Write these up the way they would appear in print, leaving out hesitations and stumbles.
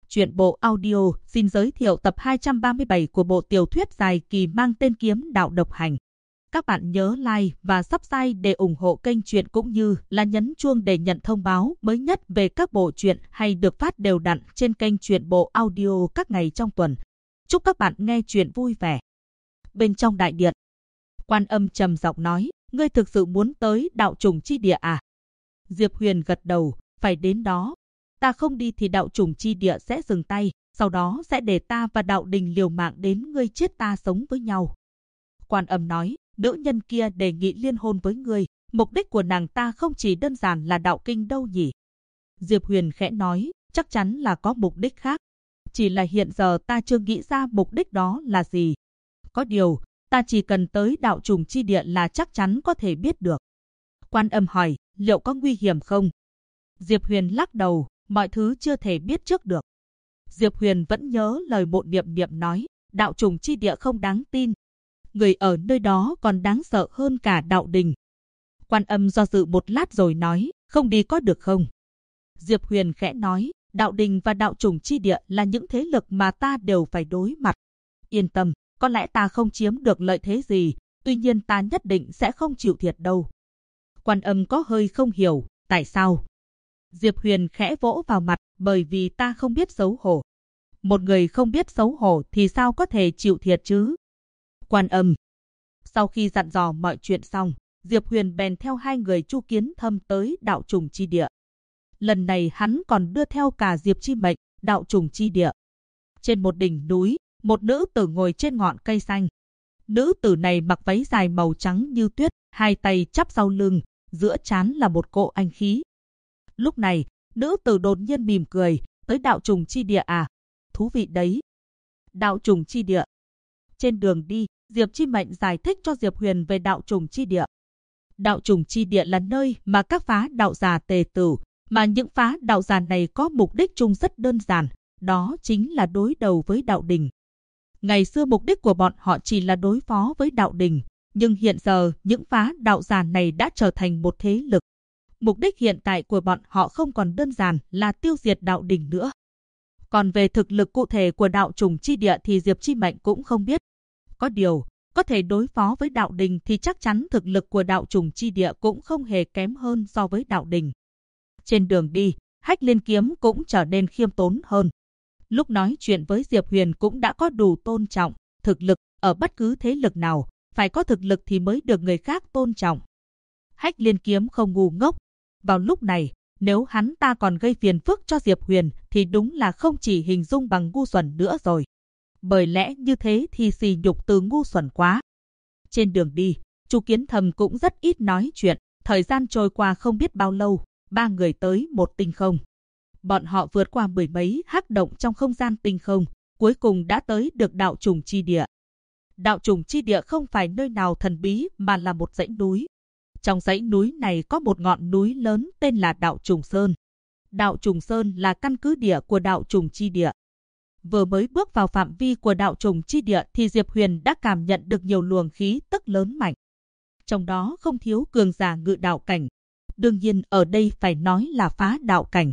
Truyện bộ audio xin giới thiệu tập 237 của bộ tiểu thuyết dài kỳ mang tên Kiếm Đạo Độc Hành. Các bạn nhớ like và subscribe để ủng hộ kênh truyện cũng như là nhấn chuông để nhận thông báo mới nhất về các bộ truyện hay được phát đều đặn trên kênh truyện bộ audio các ngày trong tuần. Chúc các bạn nghe truyện vui vẻ. Bên trong đại điện, Quan Âm trầm giọng nói, ngươi thực sự muốn tới Đạo Trùng Chi Địa à? Diệp Huyền gật đầu, phải đến đó. Ta không đi thì Đạo Trùng Chi Địa sẽ dừng tay, sau đó sẽ để ta và Đạo Đình liều mạng đến ngươi chết ta sống với nhau. Quan Âm nói, nữ nhân kia đề nghị liên hôn với ngươi, mục đích của nàng ta không chỉ đơn giản là đạo kinh đâu nhỉ? Diệp Huyền khẽ nói, chắc chắn là có mục đích khác. Chỉ là hiện giờ ta chưa nghĩ ra mục đích đó là gì. Có điều, ta chỉ cần tới Đạo Trùng Chi Địa là chắc chắn có thể biết được. Quan Âm hỏi, liệu có nguy hiểm không? Diệp Huyền lắc đầu, mọi thứ chưa thể biết trước được. Diệp Huyền vẫn nhớ lời Mộ Niệm Niệm nói, Đạo Trùng Chi Địa không đáng tin. Người ở nơi đó còn đáng sợ hơn cả Đạo Đình. Quan Âm do dự một lát rồi nói, không đi có được không? Diệp Huyền khẽ nói, Đạo Đình và Đạo Trùng Chi Địa là những thế lực mà ta đều phải đối mặt. Yên tâm, có lẽ ta không chiếm được lợi thế gì, tuy nhiên ta nhất định sẽ không chịu thiệt đâu. Quan Âm có hơi không hiểu, tại sao? Diệp Huyền khẽ vỗ vào mặt, bởi vì ta không biết xấu hổ. Một người không biết xấu hổ thì sao có thể chịu thiệt chứ? Quan Âm. Sau khi dặn dò mọi chuyện xong, Diệp Huyền bèn theo hai người Chu Kiến Thâm tới Đạo Trùng Chi Địa. Lần này hắn còn đưa theo cả Diệp Chi Mệnh, Đạo Trùng Chi Địa. Trên một đỉnh núi, một nữ tử ngồi trên ngọn cây xanh. Nữ tử này mặc váy dài màu trắng như tuyết, hai tay chắp sau lưng, giữa trán là một cỗ anh khí. Lúc này, nữ tử đột nhiên mỉm cười, tới Đạo Trùng Chi Địa à? Thú vị đấy. Đạo Trùng Chi Địa. Trên đường đi, Diệp Chi Mệnh giải thích cho Diệp Huyền về Đạo Trùng Chi Địa. Đạo Trùng Chi Địa là nơi mà các phá đạo giả tề tựu, mà những phá đạo giả này có mục đích chung rất đơn giản, đó chính là đối đầu với Đạo Đình. Ngày xưa mục đích của bọn họ chỉ là đối phó với Đạo Đình, nhưng hiện giờ những phá đạo giả này đã trở thành một thế lực. Mục đích hiện tại của bọn họ không còn đơn giản là tiêu diệt Đạo Đình nữa. Còn về thực lực cụ thể của Đạo Trùng Chi Địa thì Diệp Chi Mệnh cũng không biết. Có điều, có thể đối phó với Đạo Đình thì chắc chắn thực lực của Đạo Trùng Chi Địa cũng không hề kém hơn so với Đạo Đình. Trên đường đi, Hách Liên Kiếm cũng trở nên khiêm tốn hơn. Lúc nói chuyện với Diệp Huyền cũng đã có đủ tôn trọng, thực lực ở bất cứ thế lực nào, phải có thực lực thì mới được người khác tôn trọng. Hách Liên Kiếm không ngu ngốc. Vào lúc này, nếu hắn ta còn gây phiền phức cho Diệp Huyền thì đúng là không chỉ hình dung bằng ngu xuẩn nữa rồi. Bởi lẽ như thế thì xì nhục từ ngu xuẩn quá. Trên đường đi, Chu Kiến Thâm cũng rất ít nói chuyện, thời gian trôi qua không biết bao lâu, ba người tới một tinh không. Bọn họ vượt qua mười mấy hắc động trong không gian tinh không, cuối cùng đã tới được Đạo Trùng Chi Địa. Đạo Trùng Chi Địa không phải nơi nào thần bí mà là một dãy núi. Trong dãy núi này có một ngọn núi lớn tên là Đạo Trùng Sơn. Đạo Trùng Sơn là căn cứ địa của Đạo Trùng Chi Địa. Vừa mới bước vào phạm vi của Đạo Trùng Chi Địa thì Diệp Huyền đã cảm nhận được nhiều luồng khí tức lớn mạnh. Trong đó không thiếu cường giả ngự đạo cảnh. Đương nhiên ở đây phải nói là phá đạo cảnh.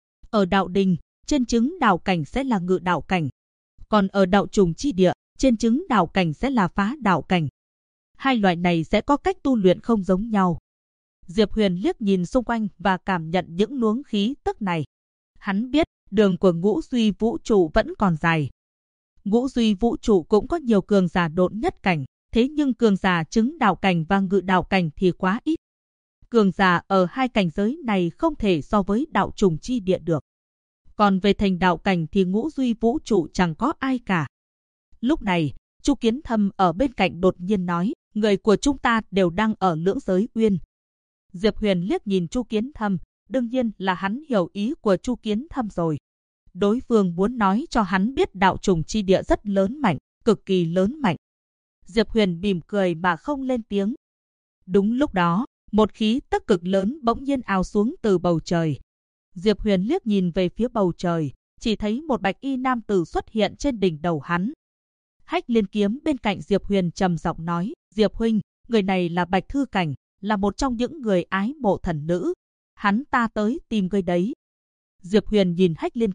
Ở Đạo Đình, trên chứng đạo cảnh sẽ là ngự đạo cảnh. Còn ở Đạo Trùng Chi Địa, trên chứng đạo cảnh sẽ là phá đạo cảnh. Hai loại này sẽ có cách tu luyện không giống nhau. Diệp Huyền liếc nhìn xung quanh và cảm nhận những luồng khí tức này. Hắn biết đường của Ngũ Duy Vũ Trụ vẫn còn dài. Ngũ Duy Vũ Trụ cũng có nhiều cường giả độn nhất cảnh, thế nhưng cường giả chứng đạo cảnh và ngự đạo cảnh thì quá ít. Cường giả ở hai cảnh giới này không thể so với Đạo Trùng Chi Địa được. Còn về thành đạo cảnh thì Ngũ Duy Vũ Trụ chẳng có ai cả. Lúc này, Chu Kiến Thâm ở bên cạnh đột nhiên nói, người của chúng ta đều đang ở Lưỡng Giới Uyên. Diệp Huyền liếc nhìn Chu Kiến Thâm, đương nhiên là hắn hiểu ý của Chu Kiến Thâm rồi. Đối phương muốn nói cho hắn biết Đạo Trùng Chi Địa rất lớn mạnh, cực kỳ lớn mạnh. Diệp Huyền mỉm cười mà không lên tiếng. Đúng lúc đó, một khí tức cực lớn bỗng nhiên ào xuống từ bầu trời. Diệp Huyền liếc nhìn về phía bầu trời, chỉ thấy một bạch y nam tử xuất hiện trên đỉnh đầu hắn. Hách Liên Kiếm bên cạnh Diệp Huyền trầm giọng nói, Diệp huynh, người này là Bạch Thư Cảnh, là một trong những người ái mộ thần nữ. Hắn ta tới tìm ngươi đấy. Diệp Huyền nhìn Hách Liên Kiếm,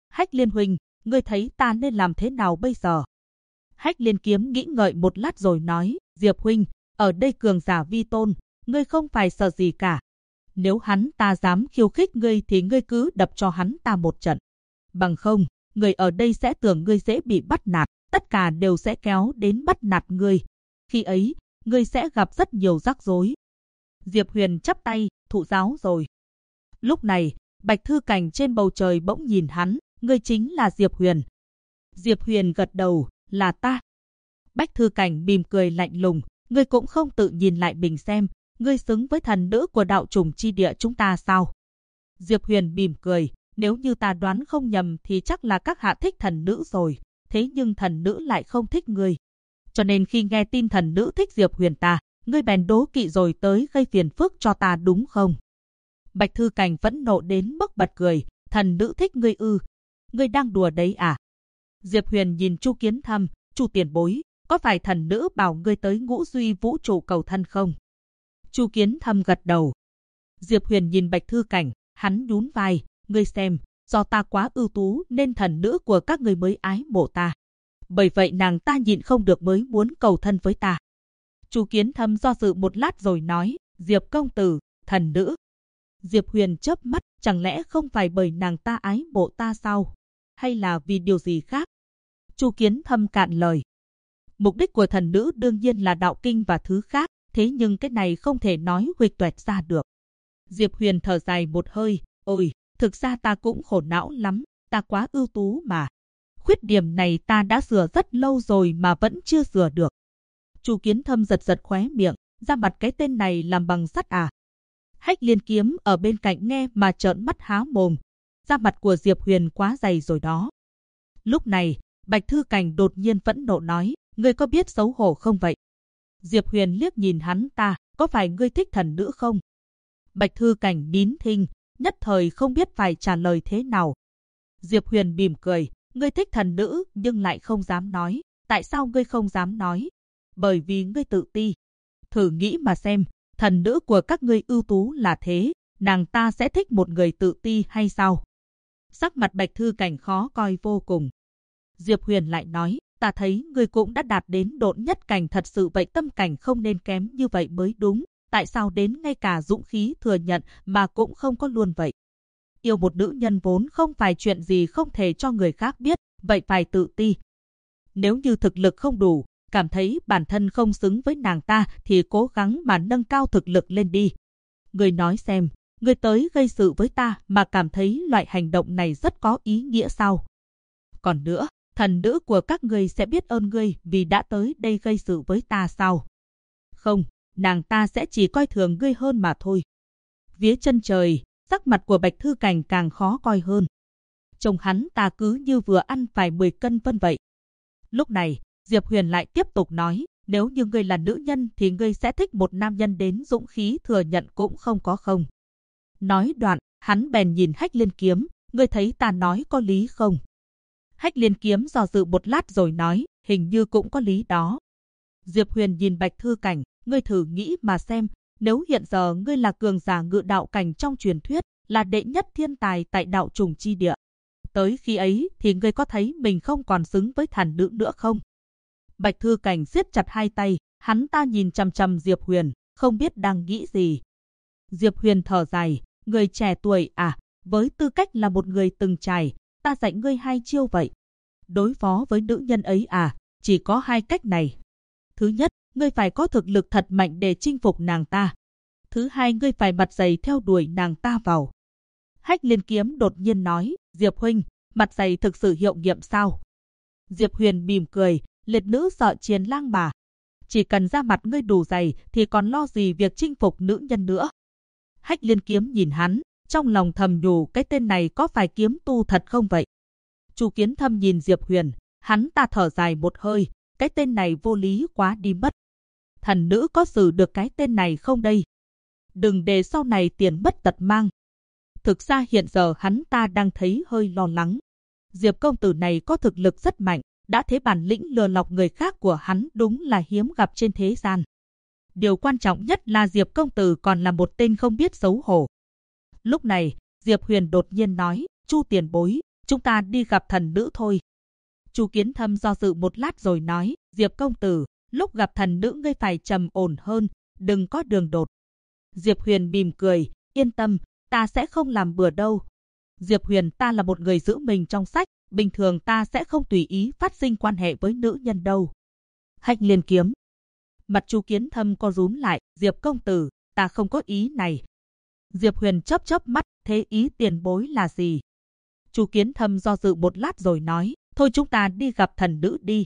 Hách Liên huynh, ngươi thấy ta nên làm thế nào bây giờ? Hách Liên Kiếm nghĩ ngợi một lát rồi nói, Diệp huynh, ở đây cường giả vi tôn, ngươi không phải sợ gì cả. Nếu hắn ta dám khiêu khích ngươi thì ngươi cứ đập cho hắn ta một trận. Bằng không, người ở đây sẽ tưởng ngươi dễ bị bắt nạt, tất cả đều sẽ kéo đến bắt nạt ngươi. Khi ấy, ngươi sẽ gặp rất nhiều rắc rối. Diệp Huyền chắp tay, thụ giáo rồi. Lúc này, Bạch Thư Cảnh trên bầu trời bỗng nhìn hắn, ngươi chính là Diệp Huyền. Diệp Huyền gật đầu, là ta. Bạch Thư Cảnh mỉm cười lạnh lùng, ngươi cũng không tự nhìn lại mình xem, ngươi xứng với thần nữ của đạo trùng chi địa chúng ta sao? Diệp Huyền mỉm cười, nếu như ta đoán không nhầm thì chắc là các hạ thích thần nữ rồi, thế nhưng thần nữ lại không thích ngươi. Cho nên khi nghe tin thần nữ thích Diệp Huyền ta, ngươi bèn đố kỵ rồi tới gây phiền phức cho ta đúng không? Bạch Thư Cảnh phẫn nộ đến mức bật cười, thần nữ thích ngươi ư? Ngươi đang đùa đấy à? Diệp Huyền nhìn Chu Kiến Thâm, Chu tiền bối, có phải thần nữ bảo ngươi tới Ngũ Duy vũ trụ cầu thân không? Chu Kiến Thâm gật đầu. Diệp Huyền nhìn Bạch Thư Cảnh, hắn nhún vai, ngươi xem, do ta quá ưu tú nên thần nữ của các ngươi mới ái mộ ta. Bởi vậy nàng ta nhịn không được mới muốn cầu thân với ta. Chu Kiến Thâm do dự một lát rồi nói, Diệp công tử, thần nữ. Diệp Huyền chớp mắt, chẳng lẽ không phải bởi nàng ta ái mộ ta sao? Hay là vì điều gì khác? Chu Kiến Thâm cạn lời. Mục đích của thần nữ đương nhiên là đạo kinh và thứ khác, thế nhưng cái này không thể nói huỵch toẹt ra được. Diệp Huyền thở dài một hơi, ôi, thực ra ta cũng khổ não lắm, ta quá ưu tú mà. Khuyết điểm này ta đã sửa rất lâu rồi mà vẫn chưa sửa được. Chu Kiến Thâm giật giật khóe miệng, ra mặt cái tên này làm bằng sắt à? Hách Liên Kiếm ở bên cạnh nghe mà trợn mắt há mồm, da mặt của Diệp Huyền quá dày rồi đó. Lúc này, Bạch Thư Cảnh đột nhiên phẫn nộ nói, ngươi có biết xấu hổ không vậy? Diệp Huyền liếc nhìn hắn ta, có phải ngươi thích thần nữ không? Bạch Thư Cảnh nín thinh, nhất thời không biết phải trả lời thế nào. Diệp Huyền mỉm cười, ngươi thích thần nữ nhưng lại không dám nói. Tại sao ngươi không dám nói? Bởi vì ngươi tự ti. Thử nghĩ mà xem, thần nữ của các ngươi ưu tú là thế, nàng ta sẽ thích một người tự ti hay sao? Sắc mặt Bạch Thư Cảnh khó coi vô cùng. Diệp Huyền lại nói, ta thấy ngươi cũng đã đạt đến độn nhất cảnh thật sự vậy, tâm cảnh không nên kém như vậy mới đúng. Tại sao đến ngay cả dũng khí thừa nhận mà cũng không có luôn vậy? Yêu một nữ nhân vốn không phải chuyện gì không thể cho người khác biết, vậy phải tự ti. Nếu như thực lực không đủ, cảm thấy bản thân không xứng với nàng ta thì cố gắng mà nâng cao thực lực lên đi. Ngươi nói xem, ngươi tới gây sự với ta mà cảm thấy loại hành động này rất có ý nghĩa sao? Còn nữa, thần nữ của các ngươi sẽ biết ơn ngươi vì đã tới đây gây sự với ta sao? Không, nàng ta sẽ chỉ coi thường ngươi hơn mà thôi. Vía chân trời, sắc mặt của Bạch Thư Cảnh càng khó coi hơn. Trông hắn ta cứ như vừa ăn phải 10 cân phân vậy. Lúc này, Diệp Huyền lại tiếp tục nói, nếu như ngươi là nữ nhân thì ngươi sẽ thích một nam nhân đến dũng khí thừa nhận cũng không có không. Nói đoạn, hắn bèn nhìn Hách Liên Kiếm, ngươi thấy ta nói có lý không? Hách Liên Kiếm do dự một lát rồi nói, hình như cũng có lý đó. Diệp Huyền nhìn Bạch Thư Cảnh, ngươi thử nghĩ mà xem, nếu hiện giờ ngươi là cường giả ngự đạo cảnh trong truyền thuyết, là đệ nhất thiên tài tại đạo trùng chi địa. Tới khi ấy thì ngươi có thấy mình không còn xứng với thần nữ nữa không? Bạch Thư Cảnh siết chặt hai tay, hắn ta nhìn chằm chằm Diệp Huyền, không biết đang nghĩ gì. Diệp Huyền thở dài, người trẻ tuổi à, với tư cách là một người từng trải, ta dạy ngươi 2 chiêu vậy. Đối phó với nữ nhân ấy à, chỉ có 2 cách này. Thứ nhất, ngươi phải có thực lực thật mạnh để chinh phục nàng ta. Thứ hai, ngươi phải mặt dày theo đuổi nàng ta vào. Hách Liên Kiếm đột nhiên nói, Diệp huynh, mặt dày thực sự hiệu nghiệm sao? Diệp Huyền mỉm cười, liệt nữ sợ chiến lang mà. Chỉ cần ra mặt ngươi đủ dày thì còn lo gì việc chinh phục nữ nhân nữa. Hách Liên Kiếm nhìn hắn, trong lòng thầm nhủ cái tên này có phải kiếm tu thật không vậy? Chu Kiến Thâm nhìn Diệp Huyền, hắn ta thở dài một hơi, cái tên này vô lý quá đi mất. Thần nữ có xử được cái tên này không đây? Đừng để sau này tiền bất tật mang. Thực ra hiện giờ hắn ta đang thấy hơi lo lắng. Diệp công tử này có thực lực rất mạnh, đã thế bản lĩnh lừa lọc người khác của hắn đúng là hiếm gặp trên thế gian. Điều quan trọng nhất là Diệp công tử còn là một tên không biết xấu hổ. Lúc này, Diệp Huyền đột nhiên nói, Chu tiền bối, chúng ta đi gặp thần nữ thôi. Chu Kiến Thâm do dự một lát rồi nói, Diệp công tử, lúc gặp thần nữ ngươi phải trầm ổn hơn, đừng có đường đột. Diệp Huyền mỉm cười, yên tâm, ta sẽ không làm bừa đâu. Diệp Huyền, ta là một người giữ mình trong sách, bình thường ta sẽ không tùy ý phát sinh quan hệ với nữ nhân đâu. Hách Liên Kiếm. Mặt Chu Kiến Thâm co rúm lại, Diệp công tử, ta không có ý này. Diệp Huyền chớp chớp mắt, thế ý tiền bối là gì? Chu Kiến Thâm do dự một lát rồi nói, thôi chúng ta đi gặp thần nữ đi.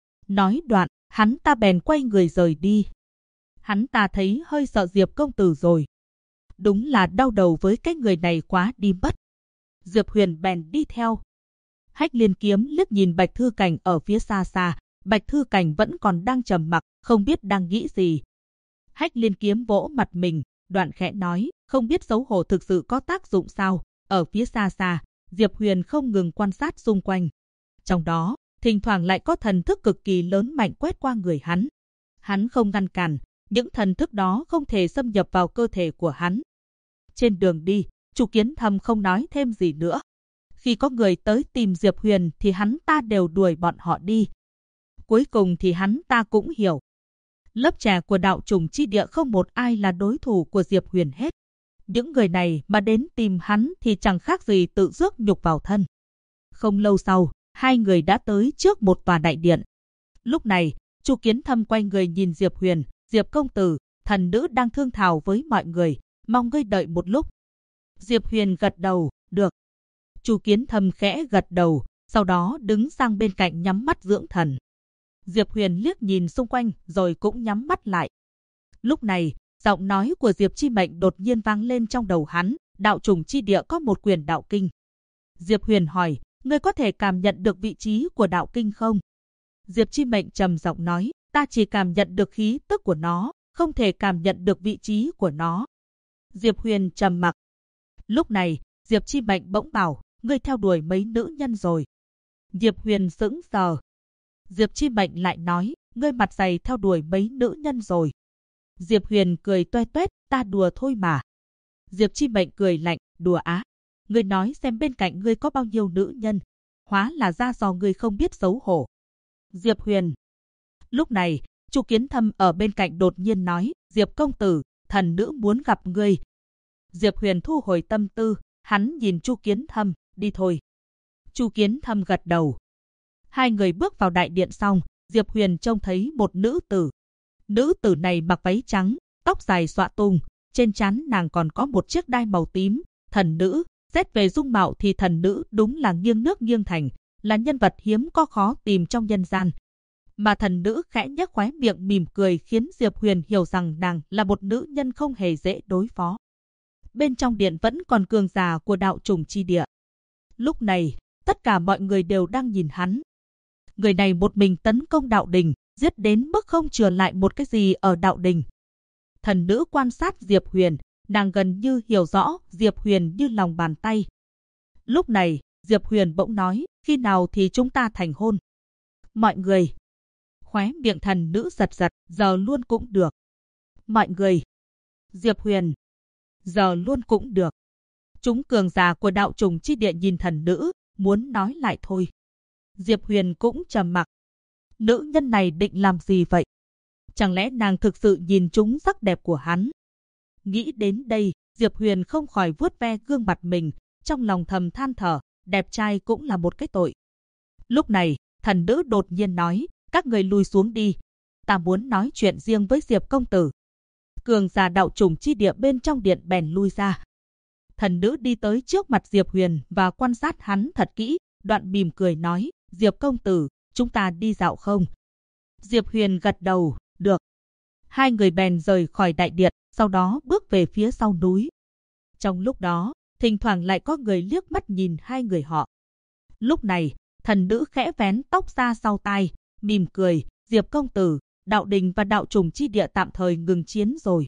Nói đoạn, hắn ta bèn quay người rời đi. Hắn ta thấy hơi sợ Diệp công tử rồi. Đúng là đau đầu với cái người này quá đi mất. Diệp Huyền bèn đi theo. Hách Liên Kiếm liếc nhìn Bạch Thư Cảnh ở phía xa xa. Bạch Thư Cảnh vẫn còn đang trầm mặc, không biết đang nghĩ gì. Hách Liên Kiếm vỗ mặt mình, đoạn khẽ nói, không biết xấu hổ thực sự có tác dụng sao. Ở phía xa xa, Diệp Huyền không ngừng quan sát xung quanh. Trong đó, thỉnh thoảng lại có thần thức cực kỳ lớn mạnh quét qua người hắn. Hắn không ngăn cản, những thần thức đó không thể xâm nhập vào cơ thể của hắn. Trên đường đi, Chu Kiến Thâm không nói thêm gì nữa. Khi có người tới tìm Diệp Huyền thì hắn ta đều đuổi bọn họ đi. Cuối cùng thì hắn ta cũng hiểu. Lớp trẻ của đạo trùng chi địa không một ai là đối thủ của Diệp Huyền hết. Những người này mà đến tìm hắn thì chẳng khác gì tự rước nhục vào thân. Không lâu sau, hai người đã tới trước một tòa đại điện. Lúc này, Chu Kiến Thâm quay người nhìn Diệp Huyền, Diệp công tử, thần nữ đang thương thảo với mọi người, mong ngươi đợi một lúc. Diệp Huyền gật đầu, được. Chu Kiến Thâm khẽ gật đầu, sau đó đứng sang bên cạnh nhắm mắt dưỡng thần. Diệp Huyền liếc nhìn xung quanh rồi cũng nhắm mắt lại. Lúc này, giọng nói của Diệp Chi Mệnh đột nhiên vang lên trong đầu hắn, đạo trùng chi địa có một quyển đạo kinh. Diệp Huyền hỏi, ngươi có thể cảm nhận được vị trí của đạo kinh không? Diệp Chi Mệnh trầm giọng nói, ta chỉ cảm nhận được khí tức của nó, không thể cảm nhận được vị trí của nó. Diệp Huyền trầm mặc. Lúc này, Diệp Chi Mệnh bỗng bảo, ngươi theo đuổi mấy nữ nhân rồi. Diệp Huyền sững sờ. Diệp Chi Mệnh lại nói, ngươi mặt dày theo đuổi mấy nữ nhân rồi. Diệp Huyền cười toe toét, ta đùa thôi mà. Diệp Chi Mệnh cười lạnh, đùa á. Ngươi nói xem bên cạnh ngươi có bao nhiêu nữ nhân. Hóa là ra do ngươi không biết xấu hổ. Diệp Huyền. Lúc này, Chu Kiến Thâm ở bên cạnh đột nhiên nói, Diệp công tử, thần nữ muốn gặp ngươi. Diệp Huyền thu hồi tâm tư, hắn nhìn Chu Kiến Thâm, đi thôi. Chu Kiến Thâm gật đầu. Hai người bước vào đại điện xong, Diệp Huyền trông thấy một nữ tử. Nữ tử này mặc váy trắng, tóc dài xõa tung, trên trán nàng còn có một chiếc đai màu tím. Thần nữ, xét về dung mạo thì thần nữ đúng là nghiêng nước nghiêng thành, là nhân vật hiếm có khó tìm trong nhân gian. Mà thần nữ khẽ nhếch khóe miệng mỉm cười khiến Diệp Huyền hiểu rằng nàng là một nữ nhân không hề dễ đối phó. Bên trong điện vẫn còn cường giả của đạo trùng chi địa. Lúc này, tất cả mọi người đều đang nhìn hắn. Người này một mình tấn công đạo đình, giết đến mức không chừa lại một cái gì ở đạo đình. Thần nữ quan sát Diệp Huyền, nàng gần như hiểu rõ Diệp Huyền như lòng bàn tay. Lúc này, Diệp Huyền bỗng nói, khi nào thì chúng ta thành hôn? Mọi người. Khóe miệng thần nữ giật giật, giờ luôn cũng được. Mọi người. Diệp Huyền. Giờ luôn cũng được. Chúng cường giả của đạo trùng chi địa nhìn thần nữ, muốn nói lại thôi. Diệp Huyền cũng trầm mặc. Nữ nhân này định làm gì vậy? Chẳng lẽ nàng thực sự nhìn trúng sắc đẹp của hắn? Nghĩ đến đây, Diệp Huyền không khỏi vuốt ve gương mặt mình, trong lòng thầm than thở, đẹp trai cũng là một cái tội. Lúc này, thần nữ đột nhiên nói, các người lui xuống đi. Ta muốn nói chuyện riêng với Diệp công tử. Cường giả đạo trùng chi địa bên trong điện bèn lui ra. Thần nữ đi tới trước mặt Diệp Huyền và quan sát hắn thật kỹ, đoạn mỉm cười nói, Diệp công tử, chúng ta đi dạo không? Diệp Huyền gật đầu, được. Hai người bèn rời khỏi đại điện, sau đó bước về phía sau núi. Trong lúc đó, thỉnh thoảng lại có người liếc mắt nhìn hai người họ. Lúc này, thần nữ khẽ vén tóc ra sau tai, mỉm cười, Diệp công tử, đạo đình và đạo trùng chi địa tạm thời ngừng chiến rồi.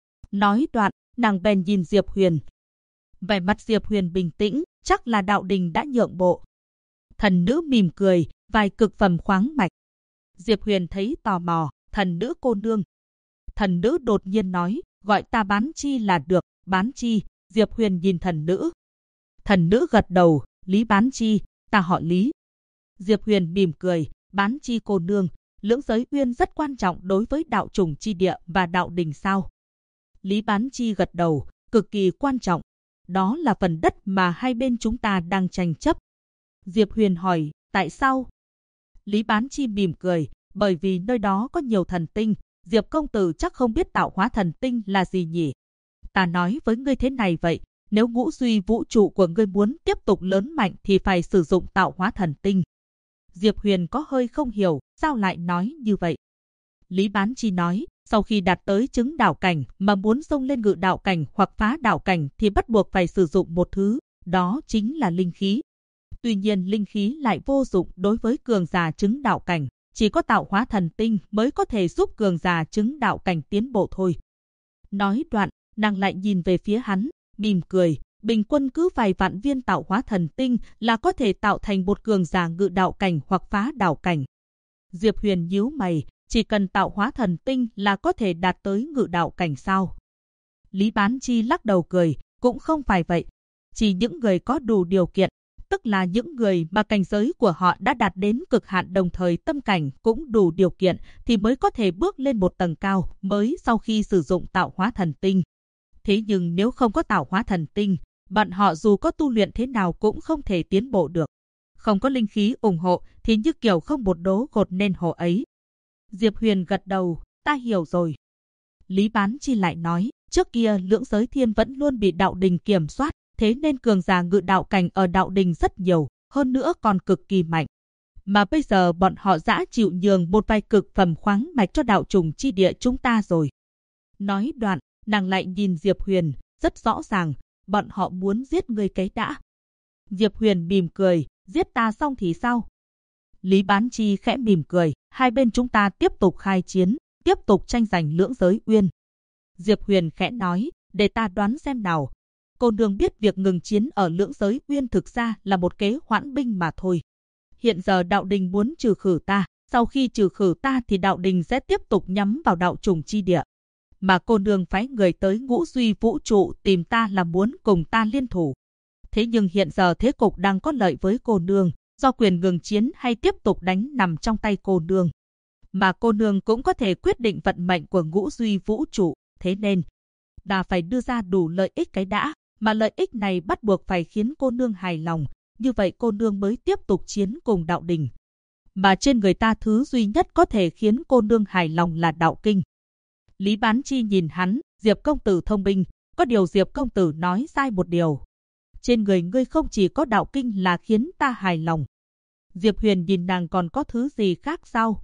Nói đoạn, nàng bèn nhìn Diệp Huyền. Vẻ mặt Diệp Huyền bình tĩnh, chắc là đạo đình đã nhượng bộ. Thần nữ mỉm cười, vài cực phẩm khoáng mạch. Diệp Huyền thấy tò mò, thần nữ cô nương. Thần nữ đột nhiên nói, gọi ta bán chi là được, bán chi. Diệp Huyền nhìn thần nữ. Thần nữ gật đầu, Lý Bán Chi, ta họ Lý. Diệp Huyền mỉm cười, Bán Chi cô nương, lưỡng giới uyên rất quan trọng đối với đạo trùng chi địa và đạo đình sao? Lý Bán Chi gật đầu, cực kỳ quan trọng. Đó là phần đất mà hai bên chúng ta đang tranh chấp. Diệp Huyền hỏi, tại sao? Lý Bán Chi mỉm cười, bởi vì nơi đó có nhiều thần tinh, Diệp công tử chắc không biết tạo hóa thần tinh là gì nhỉ? Ta nói với ngươi thế này vậy, nếu ngũ duy vũ trụ của ngươi muốn tiếp tục lớn mạnh thì phải sử dụng tạo hóa thần tinh. Diệp Huyền có hơi không hiểu, sao lại nói như vậy? Lý Bán Chi nói, sau khi đạt tới chứng đạo cảnh mà muốn xông lên ngự đạo cảnh hoặc phá đạo cảnh thì bắt buộc phải sử dụng một thứ, đó chính là linh khí. Tuy nhiên linh khí lại vô dụng đối với cường giả chứng đạo cảnh, chỉ có tạo hóa thần tinh mới có thể giúp cường giả chứng đạo cảnh tiến bộ thôi. Nói đoạn, nàng lại nhìn về phía hắn, mỉm cười, bình quân cứ vài vạn viên tạo hóa thần tinh là có thể tạo thành một cường giả ngự đạo cảnh hoặc phá đạo cảnh. Diệp Huyền nhíu mày, chỉ cần tạo hóa thần tinh là có thể đạt tới ngự đạo cảnh sao? Lý Bán Chi lắc đầu cười, cũng không phải vậy. Chỉ những người có đủ điều kiện, tức là những người mà cảnh giới của họ đã đạt đến cực hạn đồng thời tâm cảnh cũng đủ điều kiện thì mới có thể bước lên một tầng cao mới sau khi sử dụng tạo hóa thần tinh. Thế nhưng nếu không có tạo hóa thần tinh, bọn họ dù có tu luyện thế nào cũng không thể tiến bộ được. Không có linh khí ủng hộ thì như kiểu không một đố gột nên hồ ấy. Diệp Huyền gật đầu, ta hiểu rồi. Lý Bán Chi lại nói, trước kia lưỡng giới thiên vẫn luôn bị đạo đình kiểm soát, thế nên cường giả ngự đạo cảnh ở đạo đình rất nhiều, hơn nữa còn cực kỳ mạnh. Mà bây giờ bọn họ dã chịu nhường một vài cực phẩm khoáng mạch cho đạo trùng chi địa chúng ta rồi. Nói đoạn, nàng lại nhìn Diệp Huyền, rất rõ ràng, bọn họ muốn giết ngươi cái đã. Diệp Huyền mỉm cười, giết ta xong thì sao? Lý Bán Chi khẽ mỉm cười, hai bên chúng ta tiếp tục khai chiến, tiếp tục tranh giành lưỡng giới uyên. Diệp Huyền khẽ nói, để ta đoán xem nào. Cô nương biết việc ngừng chiến ở lưỡng giới uyên thực ra là một kế hoãn binh mà thôi. Hiện giờ đạo đình muốn trừ khử ta, sau khi trừ khử ta thì đạo đình sẽ tiếp tục nhắm vào đạo trùng chi địa. Mà cô nương phái người tới ngũ duy vũ trụ tìm ta là muốn cùng ta liên thủ. Thế nhưng hiện giờ thế cục đang có lợi với cô nương, do quyền ngừng chiến hay tiếp tục đánh nằm trong tay cô nương. Mà cô nương cũng có thể quyết định vận mệnh của ngũ duy vũ trụ, thế nên ta phải đưa ra đủ lợi ích cái đã, mà lợi ích này bắt buộc phải khiến cô nương hài lòng, như vậy cô nương mới tiếp tục chiến cùng đạo đình. Mà trên người ta thứ duy nhất có thể khiến cô nương hài lòng là đạo kinh. Lý Bán Chi nhìn hắn, Diệp công tử thông minh, có điều Diệp công tử nói sai một điều. Trên người ngươi không chỉ có đạo kinh là khiến ta hài lòng. Diệp Huyền nhìn nàng còn có thứ gì khác sao?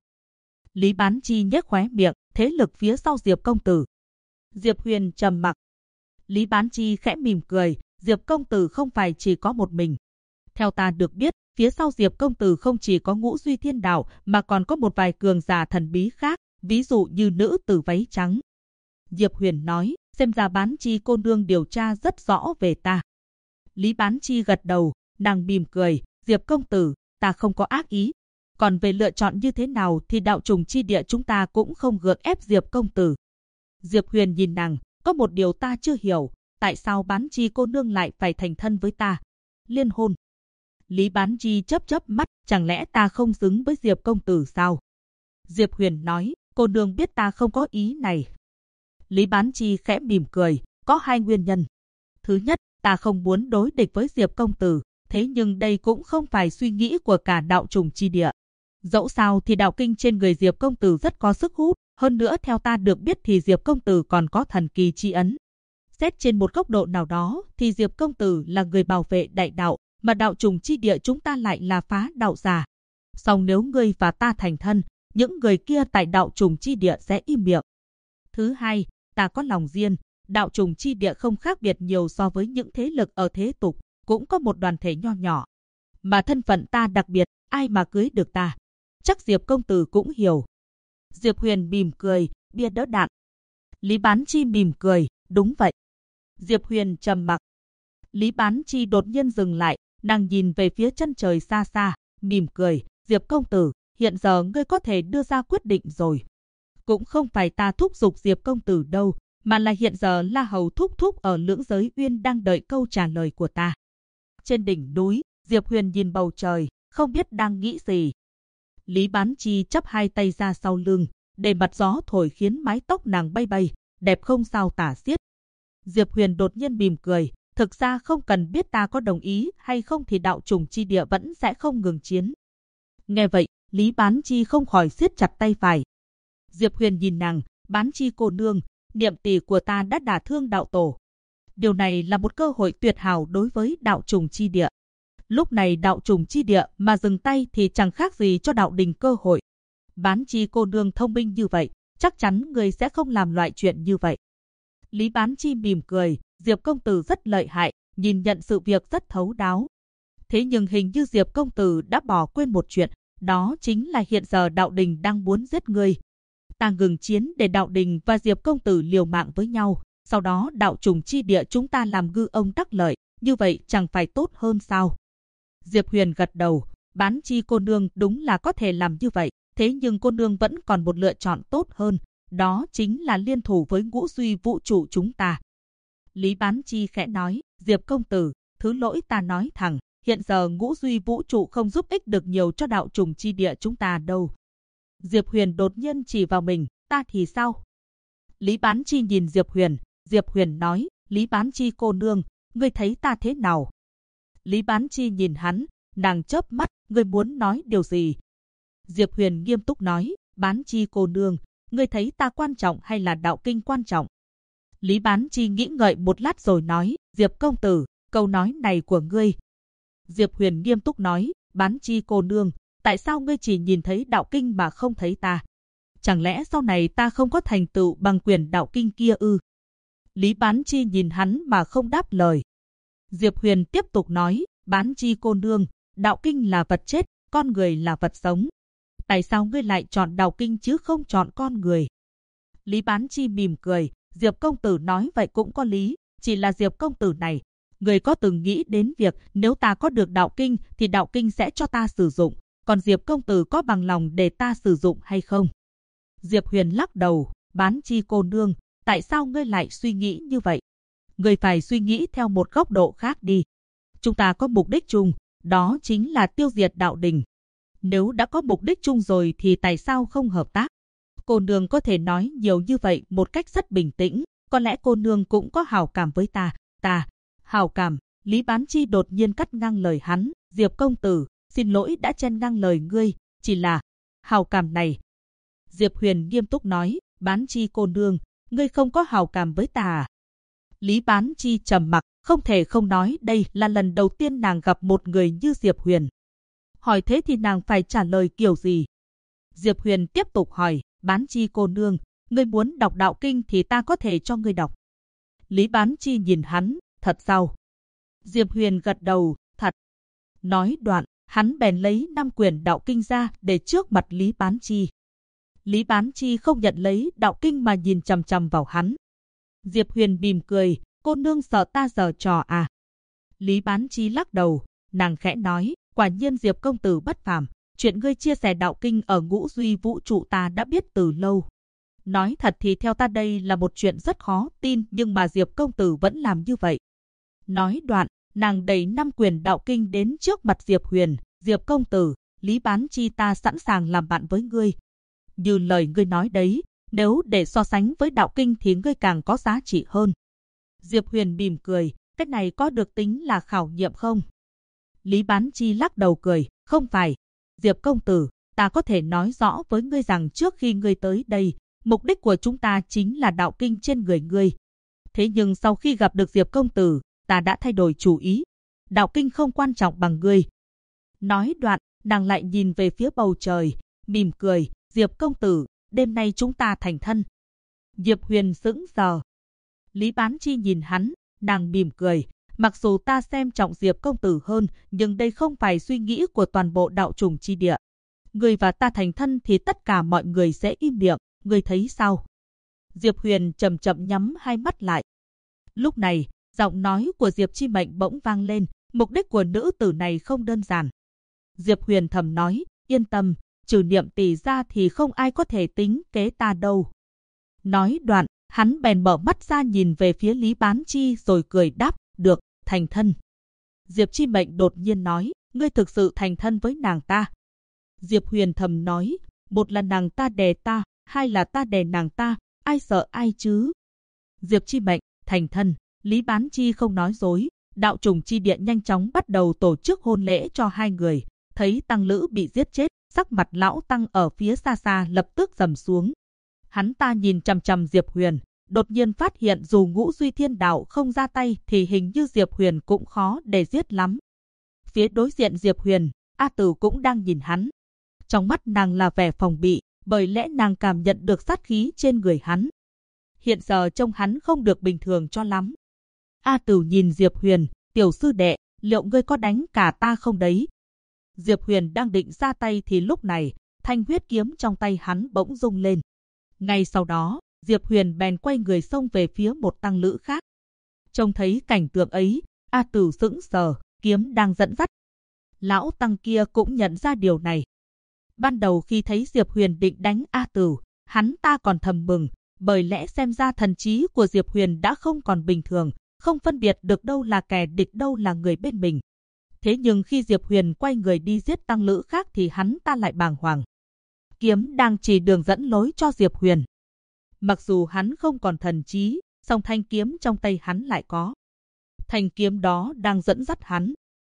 Lý Bán Chi nhếch khóe miệng, thế lực phía sau Diệp công tử. Diệp Huyền trầm mặc. Lý Bán Chi khẽ mỉm cười, Diệp công tử không phải chỉ có một mình. Theo ta được biết, phía sau Diệp công tử không chỉ có ngũ duy thiên đạo mà còn có một vài cường giả thần bí khác, ví dụ như nữ tử váy trắng. Diệp Huyền nói, xem ra Bán Chi cô nương điều tra rất rõ về ta. Lý Bán Chi gật đầu, nàng mỉm cười, Diệp công tử, ta không có ác ý. Còn về lựa chọn như thế nào thì đạo trùng chi địa chúng ta cũng không gượng ép Diệp công tử. Diệp Huyền nhìn nàng, có một điều ta chưa hiểu, tại sao Bán Chi cô nương lại phải thành thân với ta? Liên hôn. Lý Bán Chi chớp chớp mắt, chẳng lẽ ta không xứng với Diệp công tử sao? Diệp Huyền nói, cô nương biết ta không có ý này. Lý Bán Chi khẽ mỉm cười, có hai nguyên nhân. Thứ nhất, ta không muốn đối địch với Diệp công tử, thế nhưng đây cũng không phải suy nghĩ của cả đạo trùng chi địa. Dẫu sao thì đạo kinh trên người Diệp công tử rất có sức hút, hơn nữa theo ta được biết thì Diệp công tử còn có thần kỳ chi ấn. Xét trên một góc độ nào đó thì Diệp công tử là người bảo vệ đại đạo, mà đạo trùng chi địa chúng ta lại là phá đạo giả. Song nếu ngươi và ta thành thân, những người kia tại đạo trùng chi địa sẽ im miệng. Thứ hai, ta có lòng riêng, đạo trùng chi địa không khác biệt nhiều so với những thế lực ở thế tục, cũng có một đoàn thể nho nhỏ. Mà thân phận ta đặc biệt, ai mà cưới được ta? Chắc Diệp công tử cũng hiểu. Diệp Huyền mỉm cười, bia đỡ đạn. Lý Bán Chi mỉm cười, đúng vậy. Diệp Huyền trầm mặc. Lý Bán Chi đột nhiên dừng lại, nàng nhìn về phía chân trời xa xa, mỉm cười, Diệp công tử, hiện giờ ngươi có thể đưa ra quyết định rồi. Cũng không phải ta thúc giục Diệp công tử đâu, mà là hiện giờ La Hầu thúc ở lưỡng giới uyên đang đợi câu trả lời của ta. Trên đỉnh núi, Diệp Huyền nhìn bầu trời, không biết đang nghĩ gì. Lý Bán Chi chắp hai tay ra sau lưng, để mặt gió thổi khiến mái tóc nàng bay bay, đẹp không sao tả xiết. Diệp Huyền đột nhiên mỉm cười, thực ra không cần biết ta có đồng ý hay không thì đạo trùng chi địa vẫn sẽ không ngừng chiến. Nghe vậy, Lý Bán Chi không khỏi siết chặt tay phải. Diệp Huyền nhìn nàng, Bán Chi cô nương, niệm tỷ của ta đã đả thương đạo tổ. Điều này là một cơ hội tuyệt hảo đối với đạo trùng chi địa. Lúc này đạo trùng chi địa mà dừng tay thì chẳng khác gì cho đạo đình cơ hội. Bán Chi cô nương thông minh như vậy, chắc chắn người sẽ không làm loại chuyện như vậy. Lý Bán Chi mỉm cười, Diệp công tử rất lợi hại, nhìn nhận sự việc rất thấu đáo. Thế nhưng hình như Diệp công tử đã bỏ quên một chuyện, đó chính là hiện giờ đạo đình đang muốn giết ngươi. Ta ngừng chiến để đạo đình và Diệp công tử liều mạng với nhau, sau đó đạo trùng chi địa chúng ta làm ngư ông đắc lợi, như vậy chẳng phải tốt hơn sao? Diệp Huyền gật đầu, Bán Chi cô nương đúng là có thể làm như vậy, thế nhưng cô nương vẫn còn một lựa chọn tốt hơn, đó chính là liên thủ với Ngũ Duy vũ trụ chúng ta. Lý Bán Chi khẽ nói, Diệp công tử, thứ lỗi ta nói thẳng, hiện giờ Ngũ Duy vũ trụ không giúp ích được nhiều cho đạo trùng chi địa chúng ta đâu. Diệp Huyền đột nhiên chỉ vào mình, ta thì sao? Lý Bán Chi nhìn Diệp Huyền nói, Lý Bán Chi cô nương, ngươi thấy ta thế nào? Lý Bán Chi nhìn hắn, nàng chớp mắt, ngươi muốn nói điều gì? Diệp Huyền nghiêm túc nói, Bán Chi cô nương, ngươi thấy ta quan trọng hay là đạo kinh quan trọng? Lý Bán Chi nghĩ ngợi một lát rồi nói, Diệp công tử, câu nói này của ngươi. Diệp Huyền nghiêm túc nói, Bán Chi cô nương, tại sao ngươi chỉ nhìn thấy đạo kinh mà không thấy ta? Chẳng lẽ sau này ta không có thành tựu bằng quyền đạo kinh kia ư? Lý Bán Chi nhìn hắn mà không đáp lời. Diệp Huyền tiếp tục nói, Bán Chi cô nương, đạo kinh là vật chết, con người là vật sống. Tại sao ngươi lại chọn đạo kinh chứ không chọn con người? Lý Bán Chi mỉm cười, Diệp công tử nói vậy cũng có lý, chỉ là Diệp công tử này, người có từng nghĩ đến việc nếu ta có được đạo kinh thì đạo kinh sẽ cho ta sử dụng, còn Diệp công tử có bằng lòng để ta sử dụng hay không? Diệp Huyền lắc đầu, Bán Chi cô nương, tại sao ngươi lại suy nghĩ như vậy? Ngươi phải suy nghĩ theo một góc độ khác đi. Chúng ta có mục đích chung, đó chính là tiêu diệt đạo đình. Nếu đã có mục đích chung rồi thì tại sao không hợp tác? Cô nương có thể nói nhiều như vậy một cách rất bình tĩnh, có lẽ cô nương cũng có hảo cảm với ta. Hảo cảm, Lý Bán Chi đột nhiên cắt ngang lời hắn, Diệp công tử, xin lỗi đã chen ngang lời ngươi, chỉ là hảo cảm này. Diệp Huyền nghiêm túc nói, Bán Chi cô nương, ngươi không có hảo cảm với ta à? Lý Bán Chi trầm mặc, không thể không nói đây là lần đầu tiên nàng gặp một người như Diệp Huyền. Hỏi thế thì nàng phải trả lời kiểu gì? Diệp Huyền tiếp tục hỏi, Bán Chi cô nương, ngươi muốn đọc đạo kinh thì ta có thể cho ngươi đọc. Lý Bán Chi nhìn hắn, thật sao? Diệp Huyền gật đầu, thật. Nói đoạn, hắn bèn lấy 5 quyển đạo kinh ra để trước mặt Lý Bán Chi. Lý Bán Chi không nhận lấy đạo kinh mà nhìn chằm chằm vào hắn. Diệp Huyền mỉm cười, cô nương sợ ta giở trò à? Lý Bán Chi lắc đầu, nàng khẽ nói, quả nhiên Diệp công tử bất phàm, chuyện ngươi chia sẻ đạo kinh ở Ngũ Duy vũ trụ ta đã biết từ lâu. Nói thật thì theo ta đây là một chuyện rất khó tin, nhưng mà Diệp công tử vẫn làm như vậy. Nói đoạn, nàng đẩy 5 quyển đạo kinh đến trước mặt Diệp Huyền, Diệp công tử, Lý Bán Chi ta sẵn sàng làm bạn với ngươi. Như lời ngươi nói đấy, nếu để so sánh với đạo kinh thì ngươi càng có giá trị hơn. Diệp Huyền mỉm cười, cái này có được tính là khảo nghiệm không? Lý Bán Chi lắc đầu cười, không phải. Diệp công tử, ta có thể nói rõ với ngươi rằng trước khi ngươi tới đây, mục đích của chúng ta chính là đạo kinh trên người ngươi. Thế nhưng sau khi gặp được Diệp công tử, ta đã thay đổi chủ ý. Đạo kinh không quan trọng bằng ngươi. Nói đoạn, nàng lại nhìn về phía bầu trời, mỉm cười, Diệp công tử, đêm nay chúng ta thành thân. Diệp Huyền sững sờ. Lý Bán Chi nhìn hắn, nàng mỉm cười, mặc dù ta xem trọng Diệp công tử hơn, nhưng đây không phải suy nghĩ của toàn bộ đạo trùng chi địa. Ngươi và ta thành thân thì tất cả mọi người sẽ im miệng, ngươi thấy sao? Diệp Huyền chậm chậm nhắm hai mắt lại. Lúc này, giọng nói của Diệp Chi Mệnh bỗng vang lên, mục đích của nữ tử này không đơn giản. Diệp Huyền thầm nói, yên tâm, trừ Niệm tỷ ra thì không ai có thể tính kế ta đâu. Nói đoạn, hắn bèn mở mắt ra nhìn về phía Lý Bán Chi rồi cười đáp, được, thành thân. Diệp Chi Mệnh đột nhiên nói, ngươi thực sự thành thân với nàng ta? Diệp Huyền thầm nói, một là nàng ta đè ta, hai là ta đè nàng ta, ai sợ ai chứ? Diệp Chi Mệnh, thành thân. Lý Bán Chi không nói dối, đạo trùng chi điện nhanh chóng bắt đầu tổ chức hôn lễ cho hai người. Thấy tăng lữ bị giết chết, sắc mặt lão tăng ở phía xa xa lập tức trầm xuống. Hắn ta nhìn chằm chằm Diệp Huyền, đột nhiên phát hiện dù Ngũ Duy Thiên Đạo không ra tay thì hình như Diệp Huyền cũng khó để giết lắm. Phía đối diện Diệp Huyền, A Tử cũng đang nhìn hắn. Trong mắt nàng là vẻ phòng bị, bởi lẽ nàng cảm nhận được sát khí trên người hắn. Hiện giờ trông hắn không được bình thường cho lắm. A Tử nhìn Diệp Huyền, tiểu sư đệ, liệu ngươi có đánh cả ta không đấy? Diệp Huyền đang định ra tay thì lúc này, thanh huyết kiếm trong tay hắn bỗng rung lên. Ngay sau đó, Diệp Huyền bèn quay người xông về phía một tăng lữ khác. Trông thấy cảnh tượng ấy, A Tử sững sờ, kiếm đang dẫn dắt. Lão tăng kia cũng nhận ra điều này. Ban đầu khi thấy Diệp Huyền định đánh A Tử, hắn ta còn thầm mừng, bởi lẽ xem ra thần trí của Diệp Huyền đã không còn bình thường, không phân biệt được đâu là kẻ địch đâu là người bên mình. Thế nhưng khi Diệp Huyền quay người đi giết tăng lữ khác thì hắn ta lại bàng hoàng. Kiếm đang chỉ đường dẫn lối cho Diệp Huyền. Mặc dù hắn không còn thần trí, song thanh kiếm trong tay hắn lại có. Thanh kiếm đó đang dẫn dắt hắn.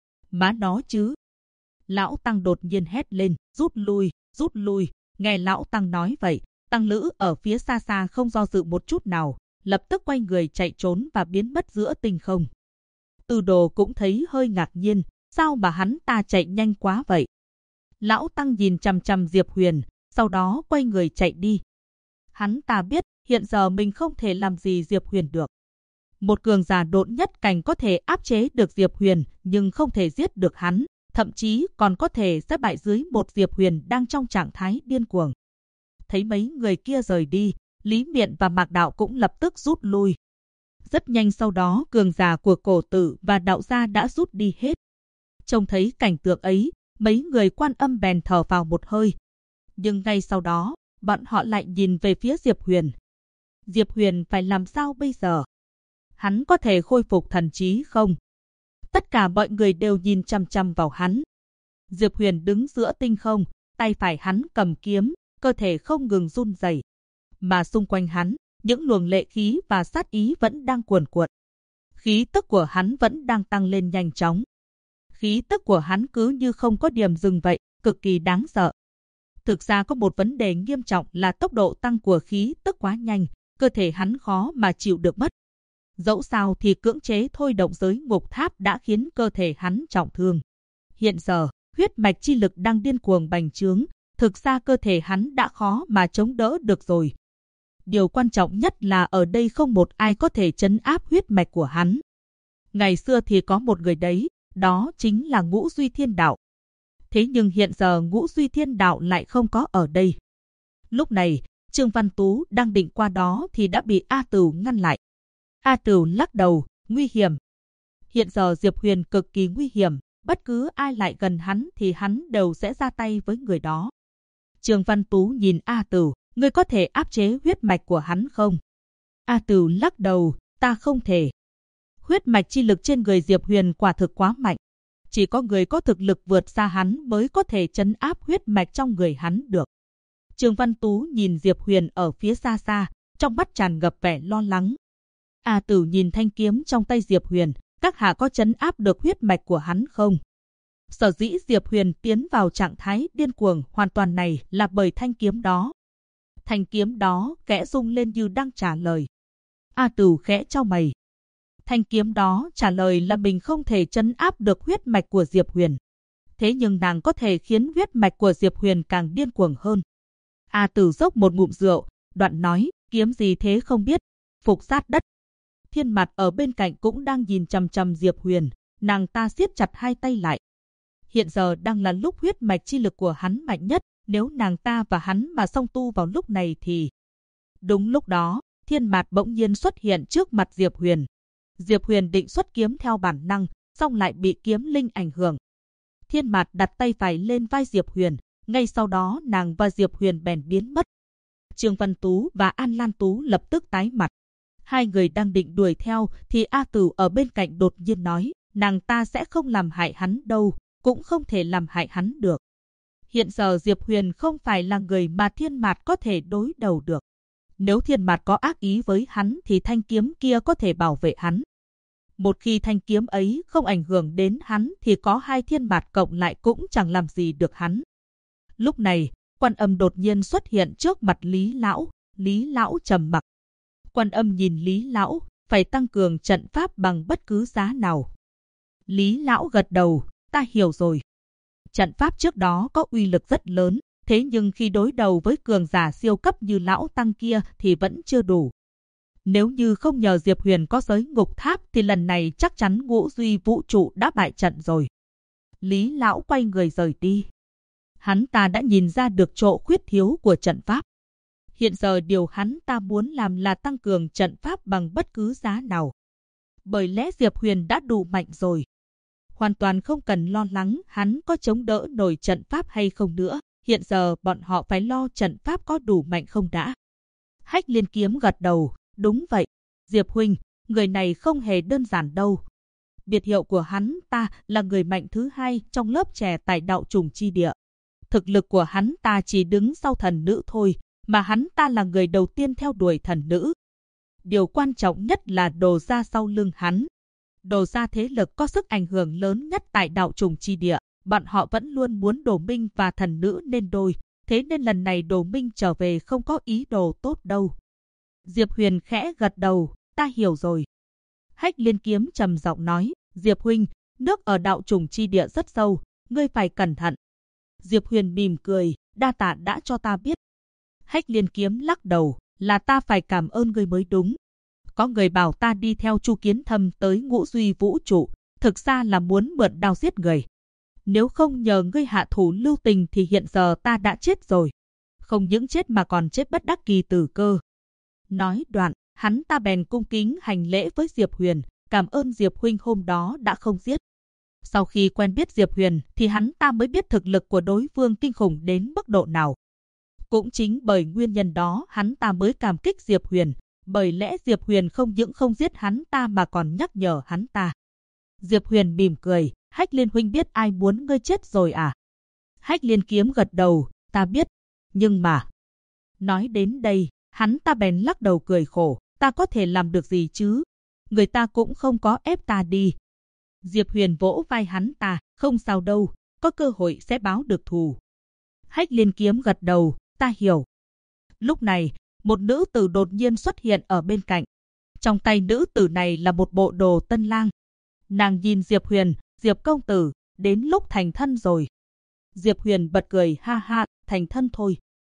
Má nó chứ. Lão tăng đột nhiên hét lên, rút lui. Nghe lão tăng nói vậy, tăng lữ ở phía xa xa không do dự một chút nào, lập tức quay người chạy trốn và biến mất giữa tinh không. Từ Đồ cũng thấy hơi ngạc nhiên, sao mà hắn ta chạy nhanh quá vậy? Lão tăng nhìn chằm chằm Diệp Huyền, sau đó quay người chạy đi. Hắn ta biết hiện giờ mình không thể làm gì Diệp Huyền được. Một cường giả độn nhất cảnh có thể áp chế được Diệp Huyền nhưng không thể giết được hắn, thậm chí còn có thể sẽ bại dưới một Diệp Huyền đang trong trạng thái điên cuồng. Thấy mấy người kia rời đi, Lý Miện và Mạc Đạo cũng lập tức rút lui. Rất nhanh sau đó cường giả của Cổ Tử và Đạo gia đã rút đi hết. Trông thấy cảnh tượng ấy, mấy người Quan Âm bèn thở vào một hơi. Nhưng ngay sau đó, bọn họ lại nhìn về phía Diệp Huyền. Diệp Huyền phải làm sao bây giờ? Hắn có thể khôi phục thần trí không? Tất cả mọi người đều nhìn chăm chăm vào hắn. Diệp Huyền đứng giữa tinh không, tay phải hắn cầm kiếm, cơ thể không ngừng run rẩy. Mà xung quanh hắn, những luồng lệ khí và sát ý vẫn đang cuồn cuộn. Khí tức của hắn vẫn đang tăng lên nhanh chóng. Khí tức của hắn cứ như không có điểm dừng vậy, cực kỳ đáng sợ. Thực ra có một vấn đề nghiêm trọng là tốc độ tăng của khí tức quá nhanh, cơ thể hắn khó mà chịu được mất. Dẫu sao thì cưỡng chế thôi động giới ngục tháp đã khiến cơ thể hắn trọng thương. Hiện giờ, huyết mạch chi lực đang điên cuồng bành trướng, thực ra cơ thể hắn đã khó mà chống đỡ được rồi. Điều quan trọng nhất là ở đây không một ai có thể trấn áp huyết mạch của hắn. Ngày xưa thì có một người đấy, đó chính là Ngũ Duy Thiên Đạo. Thế nhưng hiện giờ Ngũ Duy Thiên Đạo lại không có ở đây. Lúc này, Trương Văn Tú đang định qua đó thì đã bị A Tửu ngăn lại. A Tửu lắc đầu, nguy hiểm. Hiện giờ Diệp Huyền cực kỳ nguy hiểm, bất cứ ai lại gần hắn thì hắn đều sẽ ra tay với người đó. Trương Văn Tú nhìn A Tửu, ngươi có thể áp chế huyết mạch của hắn không? A Tửu lắc đầu, ta không thể. Huyết mạch chi lực trên người Diệp Huyền quả thực quá mạnh. Chỉ có người có thực lực vượt xa hắn mới có thể trấn áp huyết mạch trong người hắn được. Trương Văn Tú nhìn Diệp Huyền ở phía xa xa, trong mắt tràn ngập vẻ lo lắng. A Tửu nhìn thanh kiếm trong tay Diệp Huyền, các hạ có trấn áp được huyết mạch của hắn không? Sở dĩ Diệp Huyền tiến vào trạng thái điên cuồng hoàn toàn này là bởi thanh kiếm đó. Thanh kiếm đó khẽ rung lên như đang trả lời. A Tửu khẽ chau mày. Thanh kiếm đó trả lời là mình không thể trấn áp được huyết mạch của Diệp Huyền. Thế nhưng nàng có thể khiến huyết mạch của Diệp Huyền càng điên cuồng hơn. A Tửu dốc một ngụm rượu, đoạn nói, kiếm gì thế không biết, phục sát đất. Thiên Mặt ở bên cạnh cũng đang nhìn chằm chằm Diệp Huyền, nàng ta siết chặt hai tay lại. Hiện giờ đang là lúc huyết mạch chi lực của hắn mạnh nhất, nếu nàng ta và hắn mà song tu vào lúc này thì... Đúng lúc đó, Thiên Mạt bỗng nhiên xuất hiện trước mặt Diệp Huyền. Diệp Huyền định xuất kiếm theo bản năng, song lại bị kiếm linh ảnh hưởng. Thiên Mạt đặt tay phải lên vai Diệp Huyền, ngay sau đó nàng và Diệp Huyền bèn biến mất. Trương Văn Tú và An Lan Tú lập tức tái mặt. Hai người đang định đuổi theo thì A Tửu ở bên cạnh đột nhiên nói, nàng ta sẽ không làm hại hắn đâu, cũng không thể làm hại hắn được. Hiện giờ Diệp Huyền không phải là người mà Thiên Mạt có thể đối đầu được. Nếu Thiên Mạt có ác ý với hắn thì thanh kiếm kia có thể bảo vệ hắn. Một khi thanh kiếm ấy không ảnh hưởng đến hắn thì có hai Thiên Mạt cộng lại cũng chẳng làm gì được hắn. Lúc này, Quan Âm đột nhiên xuất hiện trước mặt Lý Lão. Lý Lão trầm mặc. Quan Âm nhìn Lý Lão, phải tăng cường trận pháp bằng bất cứ giá nào. Lý Lão gật đầu, ta hiểu rồi. Trận pháp trước đó có uy lực rất lớn, thế nhưng khi đối đầu với cường giả siêu cấp như Lão Tăng kia thì vẫn chưa đủ. Nếu như không nhờ Diệp Huyền có giới ngục tháp thì lần này chắc chắn Ngũ Duy Vũ Trụ đã bại trận rồi. Lý Lão quay người rời đi. Hắn ta đã nhìn ra được chỗ khuyết thiếu của trận pháp. Hiện giờ điều hắn ta muốn làm là tăng cường trận pháp bằng bất cứ giá nào. Bởi lẽ Diệp Huyền đã đủ mạnh rồi. Hoàn toàn không cần lo lắng hắn có chống đỡ nổi trận pháp hay không nữa. Hiện giờ bọn họ phải lo trận pháp có đủ mạnh không đã. Hách Liên Kiếm gật đầu. Đúng vậy, Diệp huynh, người này không hề đơn giản đâu. Biệt hiệu của hắn ta là người mạnh thứ hai trong lớp trẻ tại đạo trùng chi địa. Thực lực của hắn ta chỉ đứng sau thần nữ thôi, mà hắn ta là người đầu tiên theo đuổi thần nữ. Điều quan trọng nhất là Đồ gia sau lưng hắn. Đồ gia thế lực có sức ảnh hưởng lớn nhất tại đạo trùng chi địa. Bọn họ vẫn luôn muốn Đồ Minh và thần nữ nên đôi, thế nên lần này Đồ Minh trở về không có ý đồ tốt đâu. Diệp Huyền khẽ gật đầu, ta hiểu rồi. Hách Liên Kiếm trầm giọng nói, Diệp huynh, nước ở đạo trùng chi địa rất sâu, ngươi phải cẩn thận. Diệp Huyền mỉm cười, đa tạ đã cho ta biết. Hách Liên Kiếm lắc đầu, là ta phải cảm ơn ngươi mới đúng. Có người bảo ta đi theo Chu Kiến Thâm tới Ngũ Duy Vũ Trụ, thực ra là muốn mượn đao giết người. Nếu không nhờ ngươi hạ thủ lưu tình thì hiện giờ ta đã chết rồi. Không những chết mà còn chết bất đắc kỳ tử cơ. Nói đoạn, hắn ta bèn cung kính hành lễ với Diệp Huyền, cảm ơn Diệp huynh hôm đó đã không giết. Sau khi quen biết Diệp Huyền thì hắn ta mới biết thực lực của đối phương kinh khủng đến mức độ nào. Cũng chính bởi nguyên nhân đó hắn ta mới cảm kích Diệp Huyền, bởi lẽ Diệp Huyền không những không giết hắn ta mà còn nhắc nhở hắn ta. Diệp Huyền mỉm cười, Hách Liên huynh biết ai muốn ngươi chết rồi à? Hách Liên Kiếm gật đầu, ta biết, nhưng mà... Nói đến đây, hắn ta bèn lắc đầu cười khổ, ta có thể làm được gì chứ? Người ta cũng không có ép ta đi. Diệp Huyền vỗ vai hắn ta, không sao đâu, có cơ hội sẽ báo được thù. Hách Liên Kiếm gật đầu, ta hiểu. Lúc này, một nữ tử đột nhiên xuất hiện ở bên cạnh. Trong tay nữ tử này là một bộ đồ tân lang. Nàng nhìn Diệp Huyền, Diệp công tử, đến lúc thành thân rồi. Diệp Huyền bật cười ha ha, thành thân thôi.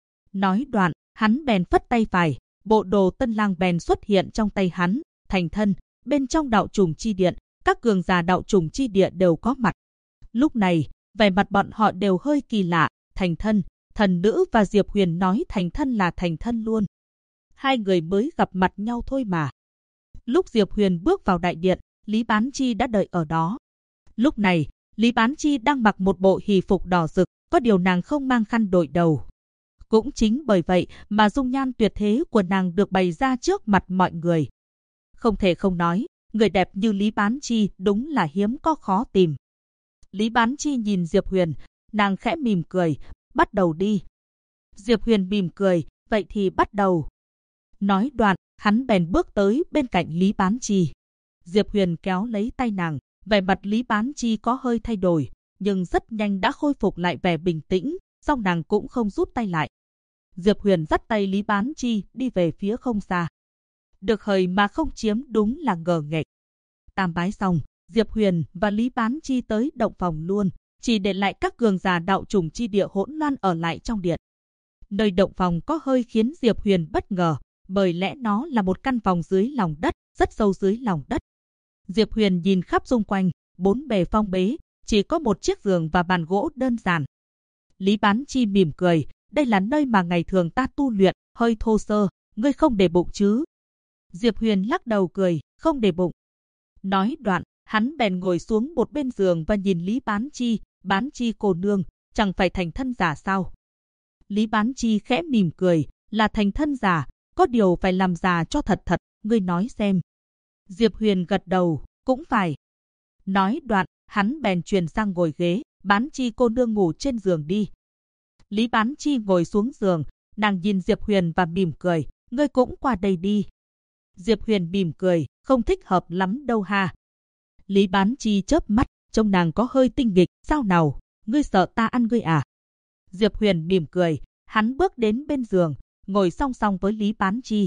Nói đoạn, hắn bèn phất tay phải, bộ đồ tân lang bèn xuất hiện trong tay hắn, thành thân, bên trong đạo trùng chi điện, các cường giả đạo trùng chi địa đều có mặt. Lúc này, vẻ mặt bọn họ đều hơi kỳ lạ, thành thân, thần nữ và Diệp Huyền nói thành thân là thành thân luôn. Hai người mới gặp mặt nhau thôi mà. Lúc Diệp Huyền bước vào đại điện, Lý Bán Chi đã đợi ở đó. Lúc này, Lý Bán Chi đang mặc một bộ hỷ phục đỏ rực, có điều nàng không mang khăn đội đầu. Cũng chính bởi vậy mà dung nhan tuyệt thế của nàng được bày ra trước mặt mọi người. Không thể không nói, người đẹp như Lý Bán Chi đúng là hiếm có khó tìm. Lý Bán Chi nhìn Diệp Huyền, nàng khẽ mỉm cười, bắt đầu đi. Diệp Huyền mỉm cười, vậy thì bắt đầu. Nói đoạn, hắn bèn bước tới bên cạnh Lý Bán Chi. Diệp Huyền kéo lấy tay nàng, vẻ mặt Lý Bán Chi có hơi thay đổi, nhưng rất nhanh đã khôi phục lại vẻ bình tĩnh, song nàng cũng không rút tay lại. Diệp Huyền dắt tay Lý Bán Chi đi về phía không xa. Được hời mà không chiếm đúng là ngờ nghệch. Tam bái xong, Diệp Huyền và Lý Bán Chi tới động phòng luôn, chỉ để lại các cường giả đạo trùng chi địa hỗn loạn ở lại trong điện. Nơi động phòng có hơi khiến Diệp Huyền bất ngờ, bởi lẽ nó là một căn phòng dưới lòng đất, rất sâu dưới lòng đất. Diệp Huyền nhìn khắp xung quanh, bốn bề phong bế, chỉ có một chiếc giường và bàn gỗ đơn giản. Lý Bán Chi mỉm cười, đây là nơi mà ngày thường ta tu luyện, hơi thô sơ, ngươi không để bụng chứ? Diệp Huyền lắc đầu cười, không để bụng. Nói đoạn, hắn bèn ngồi xuống một bên giường và nhìn Lý Bán Chi cô nương, chẳng phải thành thân giả sao? Lý Bán Chi khẽ mỉm cười, là thành thân giả, có điều phải làm giả cho thật thật, ngươi nói xem. Diệp Huyền gật đầu, cũng phải. Nói đoạn, hắn bèn chuyển sang ngồi ghế, Bán Chi cô nương ngủ trên giường đi. Lý Bán Chi ngồi xuống giường, nàng nhìn Diệp Huyền và mỉm cười, ngươi cũng qua đây đi. Diệp Huyền mỉm cười, không thích hợp lắm đâu ha. Lý Bán Chi chớp mắt, trông nàng có hơi tinh nghịch, sao nào, ngươi sợ ta ăn ngươi à? Diệp Huyền mỉm cười, hắn bước đến bên giường, ngồi song song với Lý Bán Chi.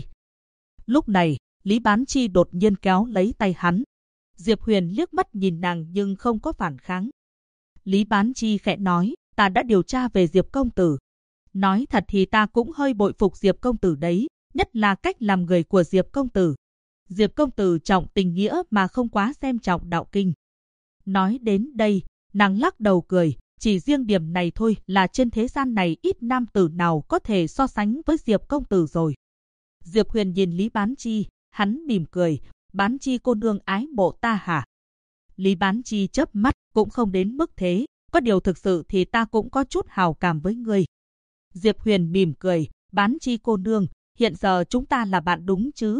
Lúc này, Lý Bán Chi đột nhiên kéo lấy tay hắn. Diệp Huyền liếc mắt nhìn nàng nhưng không có phản kháng. Lý Bán Chi khẽ nói, ta đã điều tra về Diệp công tử. Nói thật thì ta cũng hơi bội phục Diệp công tử đấy, nhất là cách làm người của Diệp công tử. Diệp công tử trọng tình nghĩa mà không quá xem trọng đạo kinh. Nói đến đây, nàng lắc đầu cười, chỉ riêng điểm này thôi là trên thế gian này ít nam tử nào có thể so sánh với Diệp công tử rồi. Diệp Huyền nhìn Lý Bán Chi, hắn mỉm cười, Bán Chi cô nương ái mộ ta hả? Lý Bán Chi chớp mắt, cũng không đến mức thế, có điều thực sự thì ta cũng có chút hào cảm với ngươi. Diệp Huyền mỉm cười, Bán Chi cô nương, hiện giờ chúng ta là bạn đúng chứ?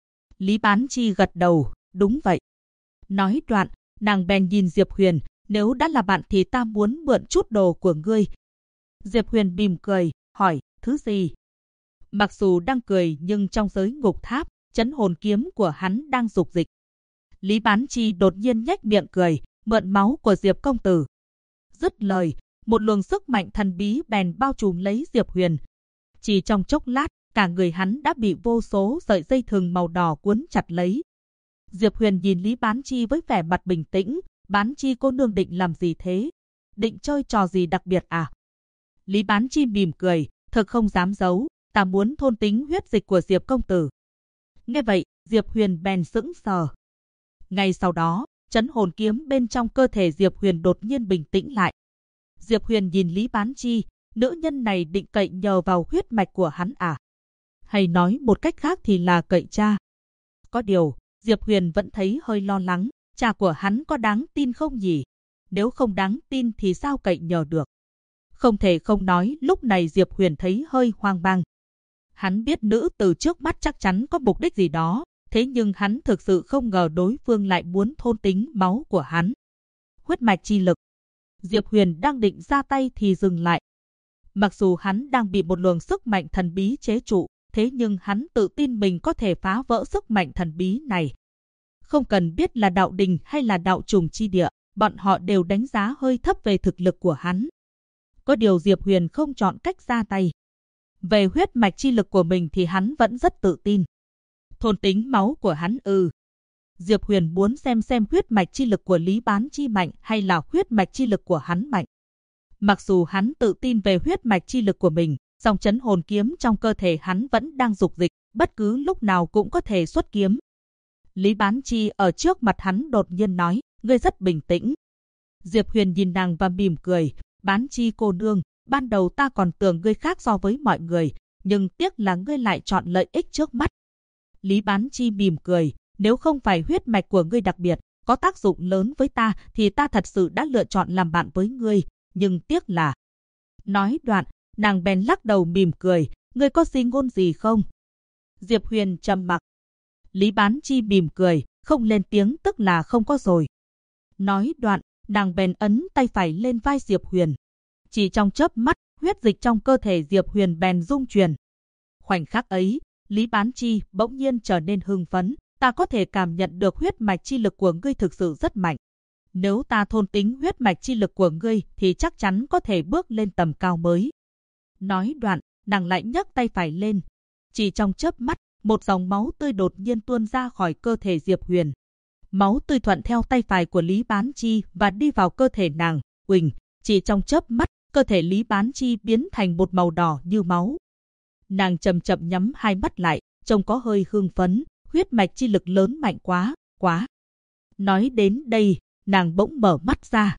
Lý Bán Chi gật đầu, đúng vậy. Nói đoạn, nàng bèn nhìn Diệp Huyền, nếu đã là bạn thì ta muốn mượn chút đồ của ngươi. Diệp Huyền mỉm cười, hỏi, thứ gì? Mặc dù đang cười nhưng trong giới ngục tháp, trấn hồn kiếm của hắn đang dục dịch. Lý Bán Chi đột nhiên nhếch miệng cười, mượn máu của Diệp công tử. Dứt lời, một luồng sức mạnh thần bí bèn bao trùm lấy Diệp Huyền. Chỉ trong chốc lát, cả người hắn đã bị vô số sợi dây thừng màu đỏ cuốn chặt lấy. Diệp Huyền nhìn Lý Bán Chi với vẻ mặt bình tĩnh, Bán Chi cô nương định làm gì thế? Định chơi trò gì đặc biệt à? Lý Bán Chi mỉm cười, thật không dám giấu, ta muốn thôn tính huyết dịch của Diệp công tử. Nghe vậy, Diệp Huyền bèn sững sờ. Ngay sau đó, trấn hồn kiếm bên trong cơ thể Diệp Huyền đột nhiên bình tĩnh lại. Diệp Huyền nhìn Lý Bán Chi, nữ nhân này định cậy nhờ vào huyết mạch của hắn à? Hay nói một cách khác thì là cậy cha. Có điều, Diệp Huyền vẫn thấy hơi lo lắng, cha của hắn có đáng tin không nhỉ? Nếu không đáng tin thì sao cậy nhờ được? Không thể không nói, lúc này Diệp Huyền thấy hơi hoang mang. Hắn biết nữ từ trước mắt chắc chắn có mục đích gì đó, thế nhưng hắn thực sự không ngờ đối phương lại muốn thôn tính máu của hắn. Huyết mạch chi lực. Diệp Huyền đang định ra tay thì dừng lại. Mặc dù hắn đang bị một luồng sức mạnh thần bí chế trụ, thế nhưng hắn tự tin mình có thể phá vỡ sức mạnh thần bí này. Không cần biết là đạo đình hay là đạo trùng chi địa, bọn họ đều đánh giá hơi thấp về thực lực của hắn. Có điều Diệp Huyền không chọn cách ra tay. Về huyết mạch chi lực của mình thì hắn vẫn rất tự tin. Thôn tính máu của hắn Diệp Huyền muốn xem huyết mạch chi lực của Lý Bán Chi mạnh hay là huyết mạch chi lực của hắn mạnh. Mặc dù hắn tự tin về huyết mạch chi lực của mình, song trấn hồn kiếm trong cơ thể hắn vẫn đang dục dịch, bất cứ lúc nào cũng có thể xuất kiếm. Lý Bán Chi ở trước mặt hắn đột nhiên nói, ngươi rất bình tĩnh. Diệp Huyền nhìn nàng và mỉm cười, Bán Chi cô nương, ban đầu ta còn tưởng ngươi khác so với mọi người, nhưng tiếc là ngươi lại chọn lợi ích trước mắt. Lý Bán Chi mỉm cười, nếu không phải huyết mạch của ngươi đặc biệt, có tác dụng lớn với ta thì ta thật sự đã lựa chọn làm bạn với ngươi, nhưng tiếc là... Nói đoạn, nàng bèn lắc đầu mỉm cười, ngươi có gì ngôn gì không? Diệp Huyền trầm mặc. Lý Bán Chi mỉm cười, không lên tiếng tức là không có rồi. Nói đoạn, nàng bèn ấn tay phải lên vai Diệp Huyền. Chỉ trong chớp mắt, huyết dịch trong cơ thể Diệp Huyền bèn rung chuyển. Khoảnh khắc ấy, Lý Bán Chi bỗng nhiên trở nên hưng phấn, ta có thể cảm nhận được huyết mạch chi lực của ngươi thực sự rất mạnh. Nếu ta thôn tính huyết mạch chi lực của ngươi thì chắc chắn có thể bước lên tầm cao mới. Nói đoạn, nàng lại nhấc tay phải lên. Chỉ trong chớp mắt, một dòng máu tươi đột nhiên tuôn ra khỏi cơ thể Diệp Huyền. Máu tươi thuận theo tay phải của Lý Bán Chi và đi vào cơ thể nàng. Uỳnh, chỉ trong chớp mắt, cơ thể Lý Bán Chi biến thành một màu đỏ như máu. Nàng chậm chậm nhắm hai mắt lại, trông có hơi hưng phấn, huyết mạch chi lực lớn mạnh quá. Nói đến đây, nàng bỗng mở mắt ra,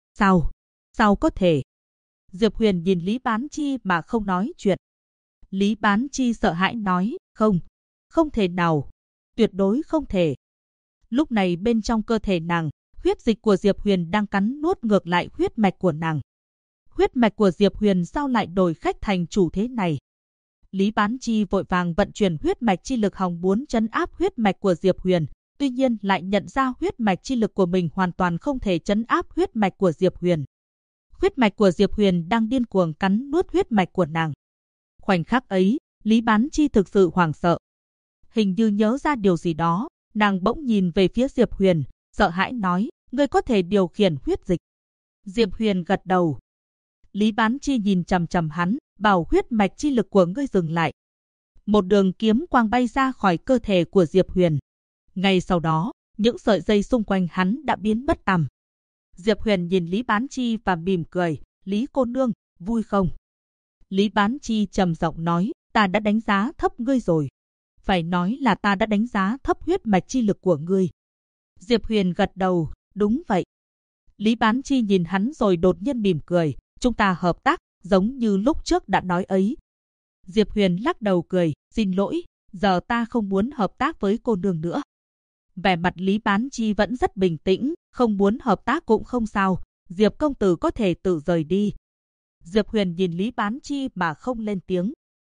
sao có thể? Diệp Huyền nhìn Lý Bán Chi mà không nói chuyện. Lý Bán Chi sợ hãi nói, không thể nào, tuyệt đối không thể. Lúc này bên trong cơ thể nàng, huyết dịch của Diệp Huyền đang cắn nuốt ngược lại huyết mạch của nàng. Huyết mạch của Diệp Huyền sao lại đổi khách thành chủ thế này? Lý Bán Chi vội vàng vận chuyển huyết mạch chi lực hòng muốn trấn áp huyết mạch của Diệp Huyền, tuy nhiên lại nhận ra huyết mạch chi lực của mình hoàn toàn không thể trấn áp huyết mạch của Diệp Huyền. Huyết mạch của Diệp Huyền đang điên cuồng cắn nuốt huyết mạch của nàng. Khoảnh khắc ấy, Lý Bán Chi thực sự hoảng sợ. Hình như nhớ ra điều gì đó, nàng bỗng nhìn về phía Diệp Huyền, sợ hãi nói, ngươi có thể điều khiển huyết dịch. Diệp Huyền gật đầu. Lý Bán Chi nhìn chằm chằm hắn, bảo huyết mạch chi lực của ngươi dừng lại. Một đường kiếm quang bay ra khỏi cơ thể của Diệp Huyền. Ngay sau đó, những sợi dây xung quanh hắn đã biến mất tăm. Diệp Huyền nhìn Lý Bán Chi và mỉm cười, Lý cô nương, vui không? Lý Bán Chi trầm giọng nói, ta đã đánh giá thấp ngươi rồi. Phải nói là ta đã đánh giá thấp huyết mạch chi lực của ngươi. Diệp Huyền gật đầu, đúng vậy. Lý Bán Chi nhìn hắn rồi đột nhiên mỉm cười, chúng ta hợp tác, giống như lúc trước đã nói ấy. Diệp Huyền lắc đầu cười, xin lỗi, giờ ta không muốn hợp tác với cô nương nữa. Vẻ mặt Lý Bán Chi vẫn rất bình tĩnh, không muốn hợp tác cũng không sao, Diệp công tử có thể tự rời đi. Diệp Huyền nhìn Lý Bán Chi mà không lên tiếng.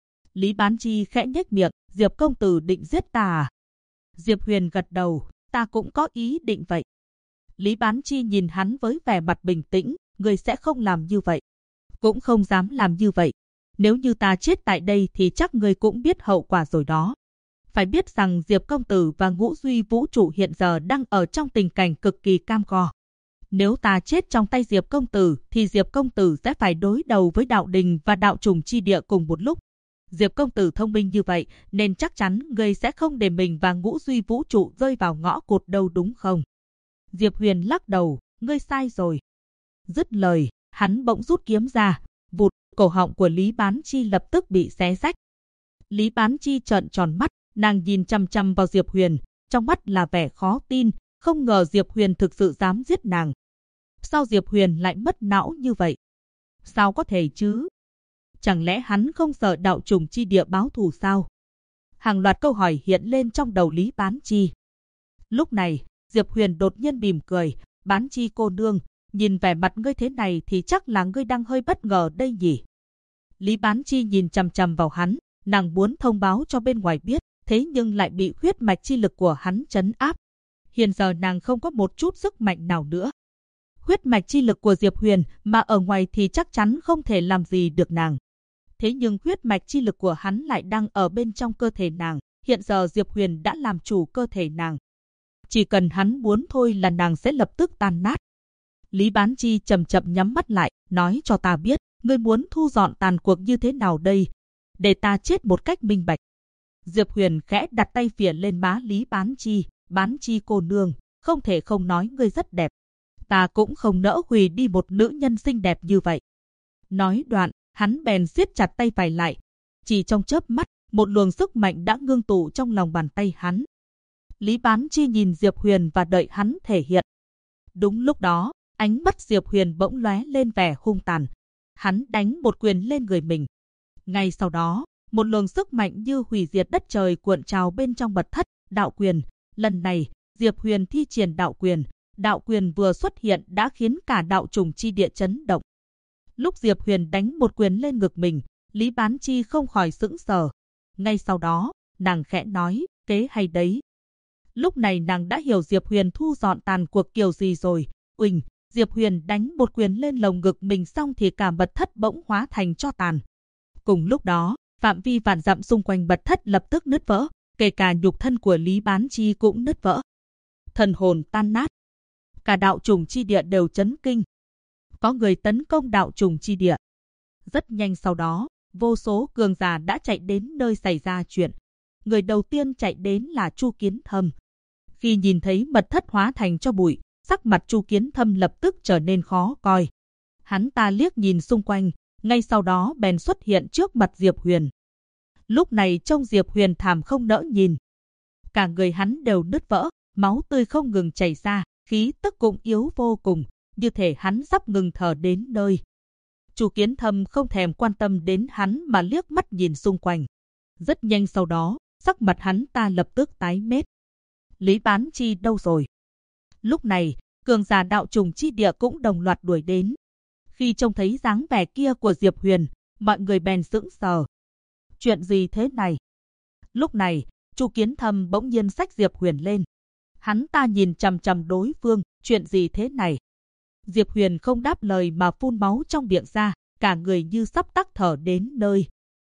Lý Bán Chi khẽ nhếch miệng, Diệp công tử định giết ta à? Diệp Huyền gật đầu, ta cũng có ý định vậy. Lý Bán Chi nhìn hắn với vẻ mặt bình tĩnh, ngươi sẽ không làm như vậy. Cũng không dám làm như vậy. Nếu như ta chết tại đây thì chắc ngươi cũng biết hậu quả rồi đó. Phải biết rằng Diệp công tử và Ngũ Duy Vũ trụ hiện giờ đang ở trong tình cảnh cực kỳ cam go. Nếu ta chết trong tay Diệp công tử thì Diệp công tử sẽ phải đối đầu với đạo đình và đạo trùng chi địa cùng một lúc. Diệp công tử thông minh như vậy nên chắc chắn ngươi sẽ không để mình và Ngũ Duy Vũ trụ rơi vào ngõ cụt đâu đúng không? Diệp Huyền lắc đầu, ngươi sai rồi. Dứt lời, hắn bỗng rút kiếm ra, vụt, cổ họng của Lý Bán Chi lập tức bị xé rách. Lý Bán Chi trợn tròn mắt, nàng nhìn chằm chằm vào Diệp Huyền, trong mắt là vẻ khó tin, không ngờ Diệp Huyền thực sự dám giết nàng. Sao Diệp Huyền lại mất não như vậy? Sao có thể chứ? Chẳng lẽ hắn không sợ đạo trùng chi địa báo thù sao? Hàng loạt câu hỏi hiện lên trong đầu Lý Bán Chi. Lúc này, Diệp Huyền đột nhiên mỉm cười, Bán Chi cô nương, nhìn vẻ mặt ngươi thế này thì chắc là ngươi đang hơi bất ngờ đây nhỉ? Lý Bán Chi nhìn chằm chằm vào hắn, nàng muốn thông báo cho bên ngoài biết, thế nhưng lại bị huyết mạch chi lực của hắn trấn áp. Hiện giờ nàng không có một chút sức mạnh nào nữa. Huyết mạch chi lực của Diệp Huyền mà ở ngoài thì chắc chắn không thể làm gì được nàng. Thế nhưng huyết mạch chi lực của hắn lại đang ở bên trong cơ thể nàng. Hiện giờ Diệp Huyền đã làm chủ cơ thể nàng. Chỉ cần hắn muốn thôi là nàng sẽ lập tức tan nát. Lý Bán Chi chậm chậm nhắm mắt lại, nói cho ta biết, ngươi muốn thu dọn tàn cuộc như thế nào đây? Để ta chết một cách minh bạch. Diệp Huyền khẽ đặt tay phỉa lên má Lý Bán Chi cô nương, không thể không nói ngươi rất đẹp. Ta cũng không nỡ hủy đi một nữ nhân xinh đẹp như vậy. Nói đoạn, hắn bèn siết chặt tay phải lại. Chỉ trong chớp mắt, một luồng sức mạnh đã ngưng tụ trong lòng bàn tay hắn. Lý Bán Chi nhìn Diệp Huyền và đợi hắn thể hiện. Đúng lúc đó, ánh mắt Diệp Huyền bỗng lóe lên vẻ hung tàn. Hắn đánh một quyền lên người mình. Ngay sau đó, một luồng sức mạnh như hủy diệt đất trời cuộn trào bên trong mật thất, đạo quyền. Lần này, Diệp Huyền thi triển đạo quyền. Đạo quyền vừa xuất hiện đã khiến cả đạo trùng chi địa chấn động. Lúc Diệp Huyền đánh một quyền lên ngực mình, Lý Bán Chi không khỏi sững sờ. Ngay sau đó, nàng khẽ nói, kế hay đấy. Lúc này nàng đã hiểu Diệp Huyền thu dọn tàn cuộc kiểu gì rồi. Uỳnh, Diệp Huyền đánh một quyền lên lồng ngực mình xong thì cả mật thất bỗng hóa thành tro tàn. Cùng lúc đó, phạm vi vạn dặm xung quanh mật thất lập tức nứt vỡ, kể cả nhục thân của Lý Bán Chi cũng nứt vỡ. Thần hồn tan nát. Cả đạo trùng chi địa đều chấn kinh. Có người tấn công đạo trùng chi địa. Rất nhanh sau đó, vô số cường giả đã chạy đến nơi xảy ra chuyện. Người đầu tiên chạy đến là Chu Kiến Thâm. Khi nhìn thấy mật thất hóa thành tro bụi, sắc mặt Chu Kiến Thâm lập tức trở nên khó coi. Hắn ta liếc nhìn xung quanh, ngay sau đó bèn xuất hiện trước mặt Diệp Huyền. Lúc này trông Diệp Huyền thảm không nỡ nhìn. Cả người hắn đều nứt vỡ, máu tươi không ngừng chảy ra, khí tức cũng yếu vô cùng, như thể hắn sắp ngừng thở đến nơi. Chu Kiến Thâm không thèm quan tâm đến hắn mà liếc mắt nhìn xung quanh. Rất nhanh sau đó, sắc mặt hắn ta lập tức tái mét. Lý Bán Chi đâu rồi? Lúc này, cường giả đạo trùng chi địa cũng đồng loạt đuổi đến. Khi trông thấy dáng vẻ kia của Diệp Huyền, mọi người bèn sững sờ. Chuyện gì thế này? Lúc này, Chu Kiến Thâm bỗng nhiên xách Diệp Huyền lên. Hắn ta nhìn chằm chằm đối phương, chuyện gì thế này? Diệp Huyền không đáp lời mà phun máu trong miệng ra, cả người như sắp tắc thở đến nơi.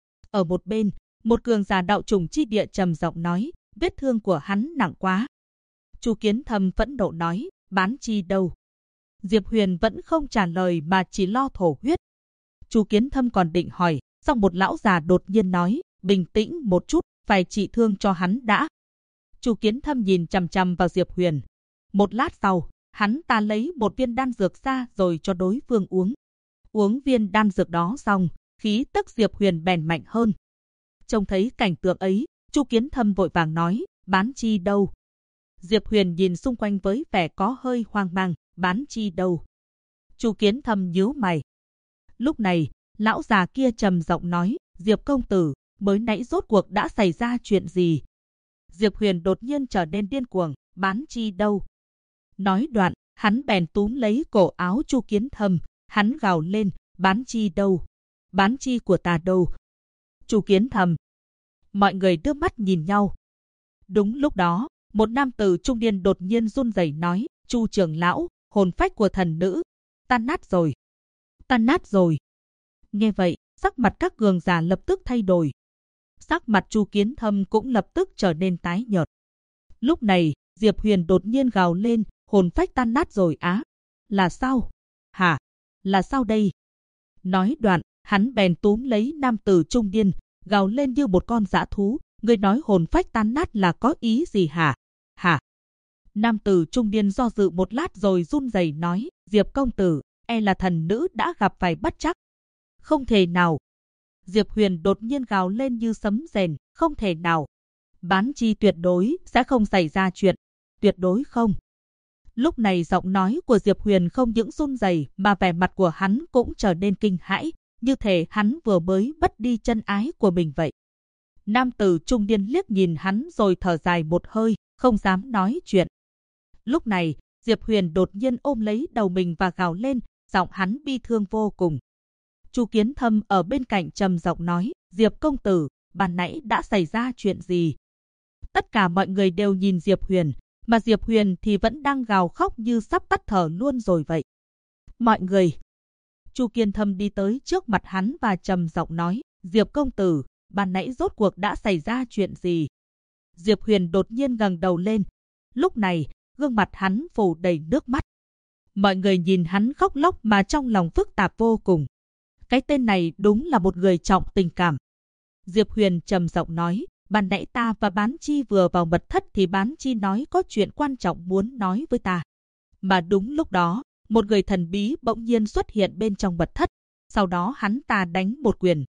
Ở một bên, một cường giả đạo trùng chi địa trầm giọng nói, vết thương của hắn nặng quá. Chu Kiến Thâm phẫn nộ nói, Bán Chi đâu? Diệp Huyền vẫn không trả lời mà chỉ lo thổ huyết. Chu Kiến Thâm còn định hỏi, xong một lão già đột nhiên nói, bình tĩnh một chút, phải trị thương cho hắn đã. Chu Kiến Thâm nhìn chằm chằm vào Diệp Huyền. Một lát sau, hắn ta lấy một viên đan dược ra rồi cho đối phương uống. Uống viên đan dược đó xong, khí tức Diệp Huyền bèn mạnh hơn. Trông thấy cảnh tượng ấy, Chu Kiến Thâm vội vàng nói, Bán Chi đâu? Diệp Huyền nhìn xung quanh với vẻ có hơi hoang mang, Bán Chi đâu? Chu Kiến Thâm nhíu mày. Lúc này, lão già kia trầm giọng nói, Diệp công tử, mới nãy rốt cuộc đã xảy ra chuyện gì? Diệp Huyền đột nhiên trở nên điên cuồng, Bán Chi đâu? Nói đoạn, hắn bèn túm lấy cổ áo Chu Kiến Thâm, hắn gào lên, Bán Chi đâu? Bán Chi của ta đâu? Chu Kiến Thâm. Mọi người đưa mắt nhìn nhau. Đúng lúc đó, một nam tử trung niên đột nhiên run rẩy nói, Chu trưởng lão, hồn phách của thần nữ, tan nát rồi. Tan nát rồi. Nghe vậy, sắc mặt các cường giả lập tức thay đổi. Sắc mặt Chu Kiến Thâm cũng lập tức trở nên tái nhợt. Lúc này, Diệp Huyền đột nhiên gào lên, hồn phách tan nát rồi á. Là sao? Hả? Là sao đây? Nói đoạn, hắn bèn túm lấy nam tử trung niên, gào lên như một con dã thú, người nói hồn phách tan nát là có ý gì hả? Hả? Nam tử trung niên do dự một lát rồi run rẩy nói, Diệp công tử, e là thần nữ đã gặp phải bất trắc. Không thể nào. Diệp Huyền đột nhiên gào lên như sấm rền, không thể nào. Bán Chi tuyệt đối sẽ không xảy ra chuyện. Tuyệt đối không. Lúc này giọng nói của Diệp Huyền không những run rẩy mà vẻ mặt của hắn cũng trở nên kinh hãi, như thể hắn vừa mới mất đi chân ái của mình vậy. Nam tử trung niên liếc nhìn hắn rồi thở dài một hơi, không dám nói chuyện. Lúc này, Diệp Huyền đột nhiên ôm lấy đầu mình và gào lên, giọng hắn bi thương vô cùng. Chu Kiến Thâm ở bên cạnh trầm giọng nói, Diệp công tử, ban nãy đã xảy ra chuyện gì? Tất cả mọi người đều nhìn Diệp Huyền, mà Diệp Huyền thì vẫn đang gào khóc như sắp tắt thở luôn rồi vậy. Mọi người! Chu Kiến Thâm đi tới trước mặt hắn và trầm giọng nói, Diệp công tử, ban nãy rốt cuộc đã xảy ra chuyện gì? Diệp Huyền đột nhiên ngẩng đầu lên. Lúc này, gương mặt hắn phủ đầy nước mắt. Mọi người nhìn hắn khóc lóc mà trong lòng phức tạp vô cùng. Cái tên này đúng là một người trọng tình cảm. Diệp Huyền trầm giọng nói, ban nãy ta và Bán Chi vừa vào mật thất thì Bán Chi nói có chuyện quan trọng muốn nói với ta. Mà đúng lúc đó, một người thần bí bỗng nhiên xuất hiện bên trong mật thất. Sau đó hắn ta đánh một quyền.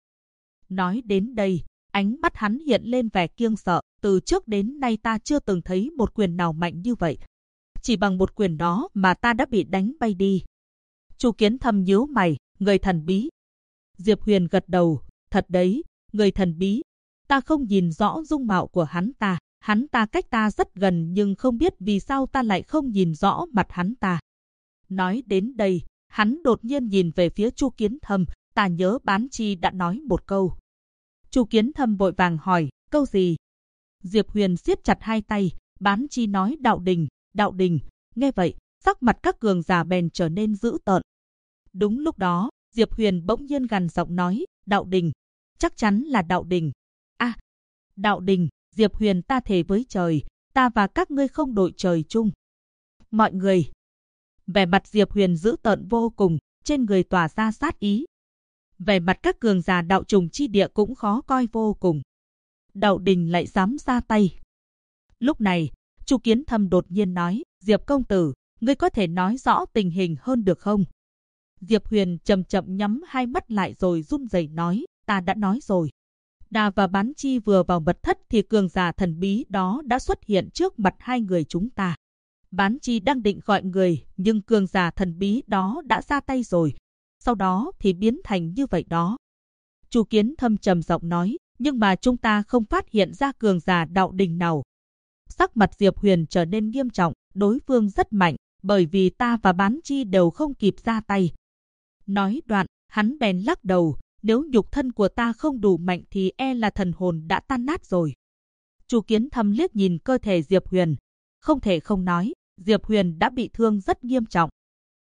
Nói đến đây, ánh mắt hắn hiện lên vẻ kiêng sợ. Từ trước đến nay ta chưa từng thấy một quyền nào mạnh như vậy. Chỉ bằng một quyền đó mà ta đã bị đánh bay đi. Chu Kiến Thâm nhíu mày, người thần bí. Diệp Huyền gật đầu, thật đấy, người thần bí. Ta không nhìn rõ dung mạo của hắn ta cách ta rất gần nhưng không biết vì sao ta lại không nhìn rõ mặt hắn ta. Nói đến đây, hắn đột nhiên nhìn về phía Chu Kiến Thâm, ta nhớ Bán Chi đã nói một câu. Chu Kiến Thâm vội vàng hỏi, câu gì? Diệp Huyền siết chặt hai tay, Bán Chi nói đạo đình, nghe vậy, sắc mặt các cường giả bèn trở nên dữ tợn. Đúng lúc đó, Diệp Huyền bỗng nhiên gằn giọng nói, đạo đình, chắc chắn là đạo đình. À, đạo đình, Diệp Huyền ta thề với trời, ta và các ngươi không đội trời chung. Mọi người, vẻ mặt Diệp Huyền dữ tợn vô cùng, trên người tỏa ra sát ý. Vẻ mặt các cường giả đạo trùng chi địa cũng khó coi vô cùng. Đạo đình lại dám ra tay. Lúc này, Chu Kiến Thâm đột nhiên nói, Diệp công tử, ngươi có thể nói rõ tình hình hơn được không? Diệp Huyền chậm chậm nhắm hai mắt lại rồi run rẩy nói, ta đã nói rồi. Đà và Bán Chi vừa vào mật thất thì cường giả thần bí đó đã xuất hiện trước mặt hai người chúng ta. Bán Chi đang định gọi người, nhưng cường giả thần bí đó đã ra tay rồi. Sau đó thì biến thành như vậy đó. Chu Kiến Thâm trầm giọng nói, nhưng mà chúng ta không phát hiện ra cường giả đạo đình nào. Sắc mặt Diệp Huyền trở nên nghiêm trọng, đối phương rất mạnh, bởi vì ta và Bán Chi đều không kịp ra tay. Nói đoạn, hắn bèn lắc đầu, nếu nhục thân của ta không đủ mạnh thì e là thần hồn đã tan nát rồi. Chu Kiến Thâm liếc nhìn cơ thể Diệp Huyền. Không thể không nói, Diệp Huyền đã bị thương rất nghiêm trọng.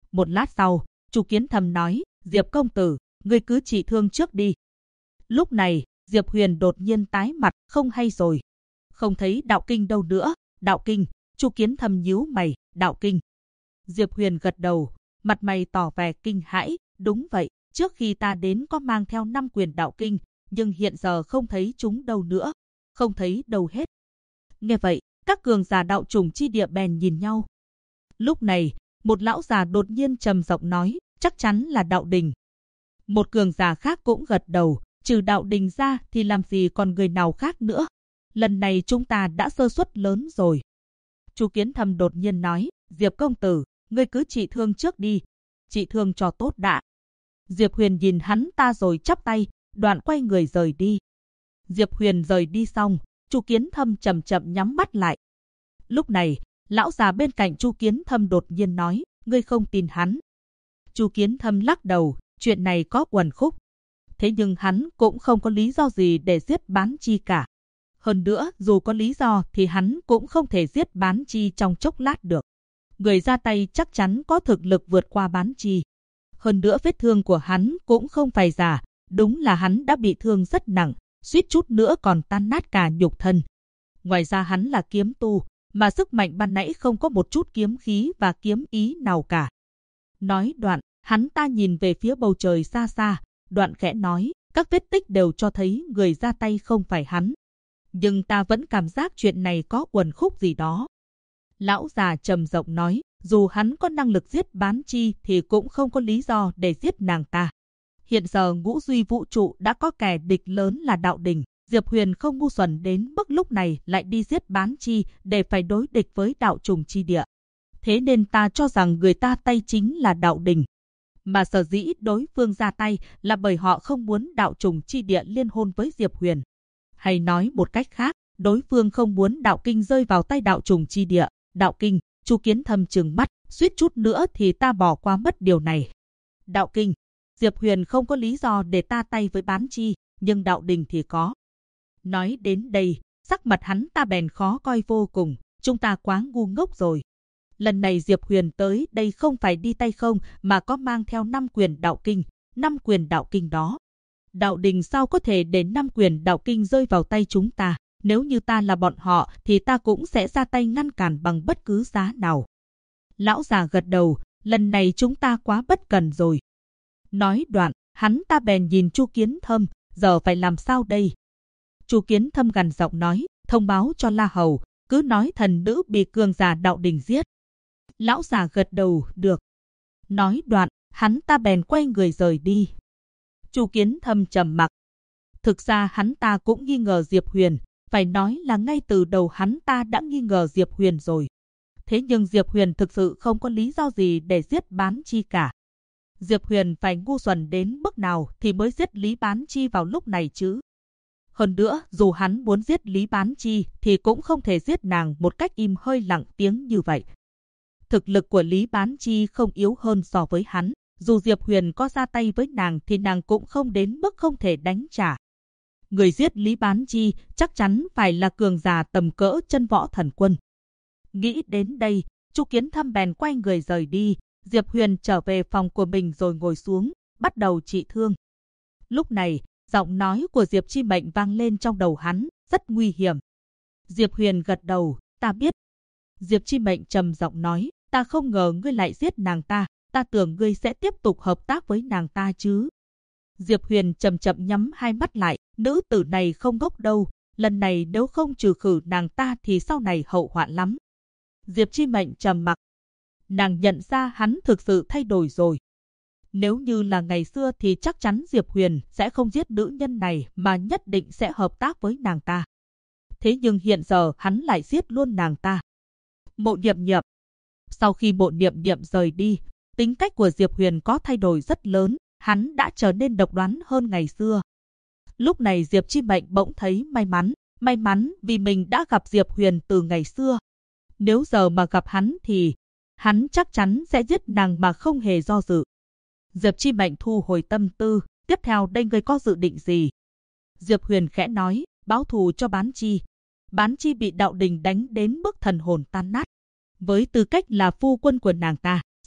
Một lát sau, Chu Kiến Thâm nói, Diệp công tử, ngươi cứ trị thương trước đi. Lúc này, Diệp Huyền đột nhiên tái mặt, không hay rồi. Không thấy đạo kinh đâu nữa. Đạo kinh. Chu Kiến Thâm nhíu mày, đạo kinh. Diệp Huyền gật đầu, mặt mày tỏ vẻ kinh hãi, đúng vậy, trước khi ta đến có mang theo 5 quyển đạo kinh, nhưng hiện giờ không thấy chúng đâu nữa, không thấy đâu hết. Nghe vậy, các cường giả đạo trùng chi địa bèn nhìn nhau. Lúc này, một lão già đột nhiên trầm giọng nói, chắc chắn là Đạo Đình. Một cường giả khác cũng gật đầu, trừ Đạo Đình ra thì làm gì còn người nào khác nữa. Lần này chúng ta đã sơ suất lớn rồi. Chu Kiến Thâm đột nhiên nói, Diệp công tử, ngươi cứ trị thương trước đi, trị thương cho tốt đã. Diệp Huyền nhìn hắn ta rồi chắp tay, đoạn quay người rời đi. Diệp Huyền rời đi xong, Chu Kiến Thâm chậm chậm nhắm mắt lại. Lúc này, lão già bên cạnh Chu Kiến Thâm đột nhiên nói, ngươi không tin hắn. Chu Kiến Thâm lắc đầu, chuyện này có uẩn khúc. Thế nhưng hắn cũng không có lý do gì để giết Bán Chi cả. Hơn nữa, dù có lý do thì hắn cũng không thể giết Bán Chi trong chốc lát được. Người ra tay chắc chắn có thực lực vượt qua Bán Chi. Hơn nữa vết thương của hắn cũng không phải giả, đúng là hắn đã bị thương rất nặng, suýt chút nữa còn tan nát cả nhục thân. Ngoài ra hắn là kiếm tu, mà sức mạnh ban nãy không có một chút kiếm khí và kiếm ý nào cả. Nói đoạn, hắn ta nhìn về phía bầu trời xa xa, đoạn khẽ nói, các vết tích đều cho thấy người ra tay không phải hắn. Nhưng ta vẫn cảm giác chuyện này có uẩn khúc gì đó. Lão già trầm giọng nói, dù hắn có năng lực giết Bán Chi thì cũng không có lý do để giết nàng ta. Hiện giờ ngũ duy vũ trụ đã có kẻ địch lớn là Đạo Đình. Diệp Huyền không ngu xuẩn đến mức lúc này lại đi giết Bán Chi để phải đối địch với đạo trùng chi địa. Thế nên ta cho rằng người ta tay chính là Đạo Đình. Mà sở dĩ đối phương ra tay là bởi họ không muốn đạo trùng chi địa liên hôn với Diệp Huyền. Hay nói một cách khác, đối phương không muốn đạo kinh rơi vào tay đạo trùng chi địa. Đạo kinh, Chu Kiến Thâm trừng mắt, suýt chút nữa thì ta bỏ qua mất điều này. Đạo kinh, Diệp Huyền không có lý do để ta tay với Bán Chi, nhưng Đạo Đình thì có. Nói đến đây, sắc mặt hắn ta bèn khó coi vô cùng, chúng ta quá ngu ngốc rồi. Lần này Diệp Huyền tới đây không phải đi tay không mà có mang theo 5 quyển đạo kinh, 5 quyển đạo kinh đó. Đạo Đình sao có thể để 5 quyển đạo kinh rơi vào tay chúng ta? Nếu như ta là bọn họ thì ta cũng sẽ ra tay ngăn cản bằng bất cứ giá nào. Lão già gật đầu, lần này chúng ta quá bất cần rồi. Nói đoạn, hắn ta bèn nhìn Chu Kiến Thâm, giờ phải làm sao đây? Chu Kiến Thâm gằn giọng nói, thông báo cho La Hầu, cứ nói thần nữ bị cường giả Đạo Đình giết. Lão già gật đầu, được. Nói đoạn, hắn ta bèn quay người rời đi. Chu Kiến Thâm trầm mặc. Thực ra hắn ta cũng nghi ngờ Diệp Huyền, phải nói là ngay từ đầu hắn ta đã nghi ngờ Diệp Huyền rồi. Thế nhưng Diệp Huyền thực sự không có lý do gì để giết Bán Chi cả. Diệp Huyền phải ngu xuẩn đến mức nào thì mới giết Lý Bán Chi vào lúc này chứ? Hơn nữa, dù hắn muốn giết Lý Bán Chi thì cũng không thể giết nàng một cách im hơi lặng tiếng như vậy. Thực lực của Lý Bán Chi không yếu hơn so với hắn. Dù Diệp Huyền có ra tay với nàng thì nàng cũng không đến mức không thể đánh trả. Người giết Lý Bán Chi chắc chắn phải là cường giả tầm cỡ Chân Võ Thần Quân. Nghĩ đến đây, Chu Kiến Thâm bèn quay người rời đi. Diệp Huyền trở về phòng của mình rồi ngồi xuống, bắt đầu trị thương. Lúc này, giọng nói của Diệp Chi Mệnh vang lên trong đầu hắn, rất nguy hiểm. Diệp Huyền gật đầu, ta biết. Diệp Chi Mệnh trầm giọng nói, ta không ngờ ngươi lại giết nàng ta, ta tưởng ngươi sẽ tiếp tục hợp tác với nàng ta chứ. Diệp Huyền chậm chậm nhắm hai mắt lại, nữ tử này không ngốc đâu, lần này nếu không trừ khử nàng ta thì sau này hậu hoạn lắm. Diệp Chi Mệnh trầm mặc. Nàng nhận ra hắn thực sự thay đổi rồi. Nếu như là ngày xưa thì chắc chắn Diệp Huyền sẽ không giết nữ nhân này mà nhất định sẽ hợp tác với nàng ta. Thế nhưng hiện giờ hắn lại giết luôn nàng ta. Mộ Niệm Niệm. Sau khi Mộ Niệm Niệm rời đi, tính cách của Diệp Huyền có thay đổi rất lớn, hắn đã trở nên độc đoán hơn ngày xưa. Lúc này Diệp Chi Mệnh bỗng thấy may mắn vì mình đã gặp Diệp Huyền từ ngày xưa. Nếu giờ mà gặp hắn thì hắn chắc chắn sẽ giết nàng mà không hề do dự. Diệp Chi Mệnh thu hồi tâm tư, tiếp theo đây ngươi có dự định gì? Diệp Huyền khẽ nói, báo thù cho Bán Chi. Bán Chi bị Đạo Đình đánh đến mức thần hồn tan nát. Với tư cách là phu quân của nàng ta,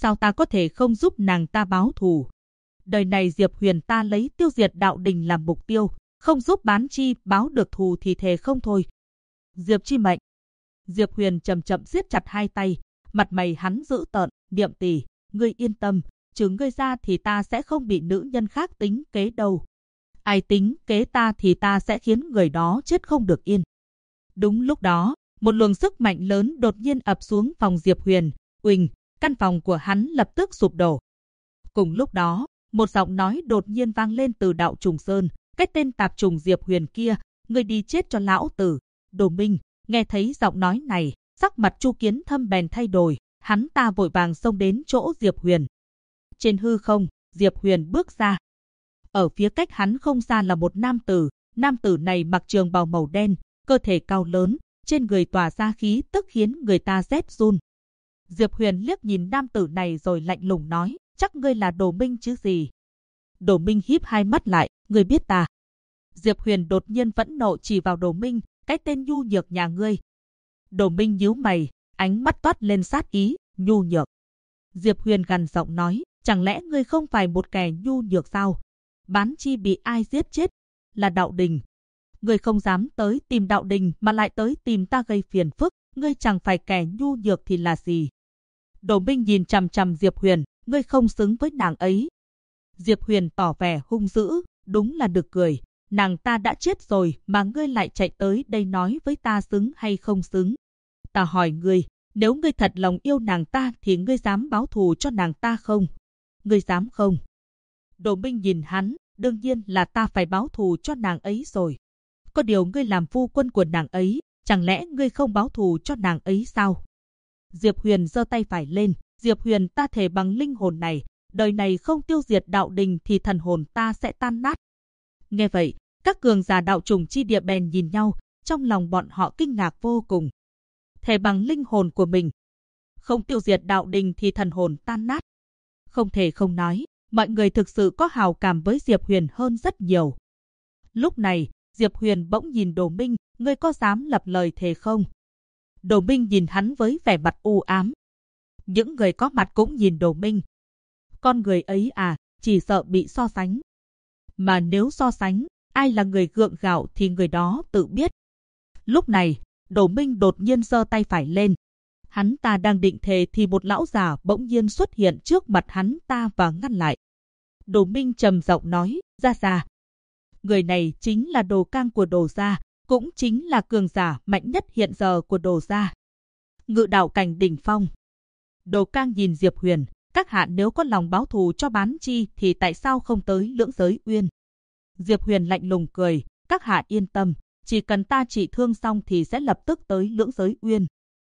sao ta có thể không giúp nàng ta báo thù? Đời này Diệp Huyền ta lấy tiêu diệt đạo đình làm mục tiêu, không giúp Bán Chi báo được thù thì thề không thôi. Diệp Chi mệnh. Diệp Huyền chậm chậm siết chặt hai tay, mặt mày hắn dữ tợn, Niệm tỷ, ngươi yên tâm, trừ ngươi ra thì ta sẽ không bị nữ nhân khác tính kế đâu. Ai tính kế ta thì ta sẽ khiến người đó chết không được yên. Đúng lúc đó, một luồng sức mạnh lớn đột nhiên ập xuống phòng Diệp Huyền, uỳnh, căn phòng của hắn lập tức sụp đổ. Cùng lúc đó, một giọng nói đột nhiên vang lên từ Đạo Trùng Sơn, cái tên tạp trùng Diệp Huyền kia, ngươi đi chết cho lão tử. Đồ Minh, nghe thấy giọng nói này, sắc mặt Chu Kiến Thâm bèn thay đổi, hắn ta vội vàng xông đến chỗ Diệp Huyền. Trên hư không, Diệp Huyền bước ra. Ở phía cách hắn không xa là một nam tử này mặc trường bào màu đen, cơ thể cao lớn, trên người tỏa ra khí tức khiến người ta rét run. Diệp Huyền liếc nhìn nam tử này rồi lạnh lùng nói, chắc ngươi là Đồ Minh chứ gì? Đồ Minh híp hai mắt lại, ngươi biết ta? Diệp Huyền đột nhiên phẫn nộ chỉ vào Đồ Minh, cái tên nhu nhược nhà ngươi. Đồ Minh nhíu mày, ánh mắt toát lên sát ý, nhu nhược. Diệp Huyền gằn giọng nói, chẳng lẽ ngươi không phải một kẻ nhu nhược sao? Bán Chi bị ai giết chết? Là Đạo Đình. Ngươi không dám tới tìm Đạo Đình mà lại tới tìm ta gây phiền phức, ngươi chẳng phải kẻ nhu nhược thì là gì? Đồ Minh nhìn chằm chằm Diệp Huyền, ngươi không xứng với nàng ấy. Diệp Huyền tỏ vẻ hung dữ, đúng là được cười, nàng ta đã chết rồi mà ngươi lại chạy tới đây nói với ta xứng hay không xứng. Ta hỏi ngươi, nếu ngươi thật lòng yêu nàng ta thì ngươi dám báo thù cho nàng ta không? Ngươi dám không? Đồ Minh nhìn hắn, đương nhiên là ta phải báo thù cho nàng ấy rồi. Có điều ngươi làm phu quân của nàng ấy, chẳng lẽ ngươi không báo thù cho nàng ấy sao? Diệp Huyền giơ tay phải lên, Diệp Huyền ta thề bằng linh hồn này, đời này không tiêu diệt Đạo Đình thì thần hồn ta sẽ tan nát. Nghe vậy, các cường giả Đạo Trùng chi địa bèn nhìn nhau, trong lòng bọn họ kinh ngạc vô cùng. Thề bằng linh hồn của mình, không tiêu diệt Đạo Đình thì thần hồn tan nát. Không thể không nói, mọi người thực sự có hào cảm với Diệp Huyền hơn rất nhiều. Lúc này, Diệp Huyền bỗng nhìn Đồ Minh, ngươi có dám lập lời thề không? Đồ Minh nhìn hắn với vẻ mặt u ám. Những người có mặt cũng nhìn Đồ Minh. Con người ấy à, chỉ sợ bị so sánh. Mà nếu so sánh, ai là người gượng gạo thì người đó tự biết. Lúc này, Đồ Minh đột nhiên giơ tay phải lên. Hắn ta đang định thề thì một lão già bỗng nhiên xuất hiện trước mặt hắn ta và ngăn lại. Đồ Minh trầm giọng nói, ra. Người này chính là Đồ Cang của Đồ gia, cũng chính là cường giả mạnh nhất hiện giờ của Đồ gia. Ngự đạo cảnh đỉnh phong. Đồ Cang nhìn Diệp Huyền, các hạ nếu có lòng báo thù cho Bán Chi thì tại sao không tới Lưỡng Giới Uyên? Diệp Huyền lạnh lùng cười, các hạ yên tâm, chỉ cần ta trị thương xong thì sẽ lập tức tới Lưỡng Giới Uyên.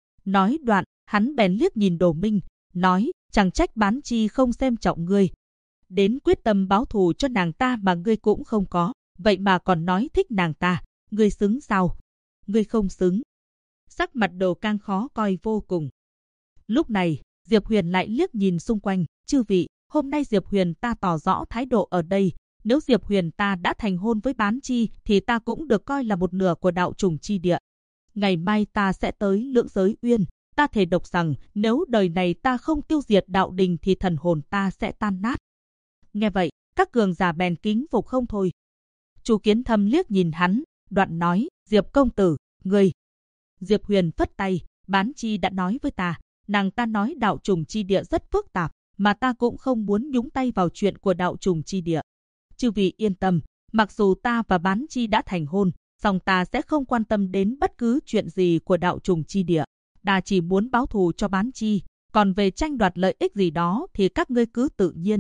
Nói đoạn, hắn bèn liếc nhìn Đồ Minh, nói, chẳng trách Bán Chi không xem trọng ngươi. Đến quyết tâm báo thù cho nàng ta mà ngươi cũng không có, vậy mà còn nói thích nàng ta, ngươi xứng sao? Ngươi không xứng. Sắc mặt Đồ Cang khó coi vô cùng. Lúc này, Diệp Huyền lại liếc nhìn xung quanh, chư vị, hôm nay Diệp Huyền ta tỏ rõ thái độ ở đây, nếu Diệp Huyền ta đã thành hôn với Bán Chi thì ta cũng được coi là một nửa của Đạo Trùng chi địa. Ngày mai ta sẽ tới Lưỡng Giới Uyên, ta thề độc rằng nếu đời này ta không tiêu diệt Đạo Đình thì thần hồn ta sẽ tan nát. Nghe vậy, các cường giả bèn kính phục không thôi. Chu Kiến Thâm liếc nhìn hắn, đoạn nói, Diệp công tử, ngươi. Diệp Huyền phất tay, Bán Chi đã nói với ta, nàng ta nói Đạo Trùng chi địa rất phức tạp, mà ta cũng không muốn nhúng tay vào chuyện của Đạo Trùng chi địa. Chư vị yên tâm, mặc dù ta và Bán Chi đã thành hôn, song ta sẽ không quan tâm đến bất cứ chuyện gì của Đạo Trùng chi địa. Ta chỉ muốn báo thù cho Bán Chi, còn về tranh đoạt lợi ích gì đó thì các ngươi cứ tự nhiên.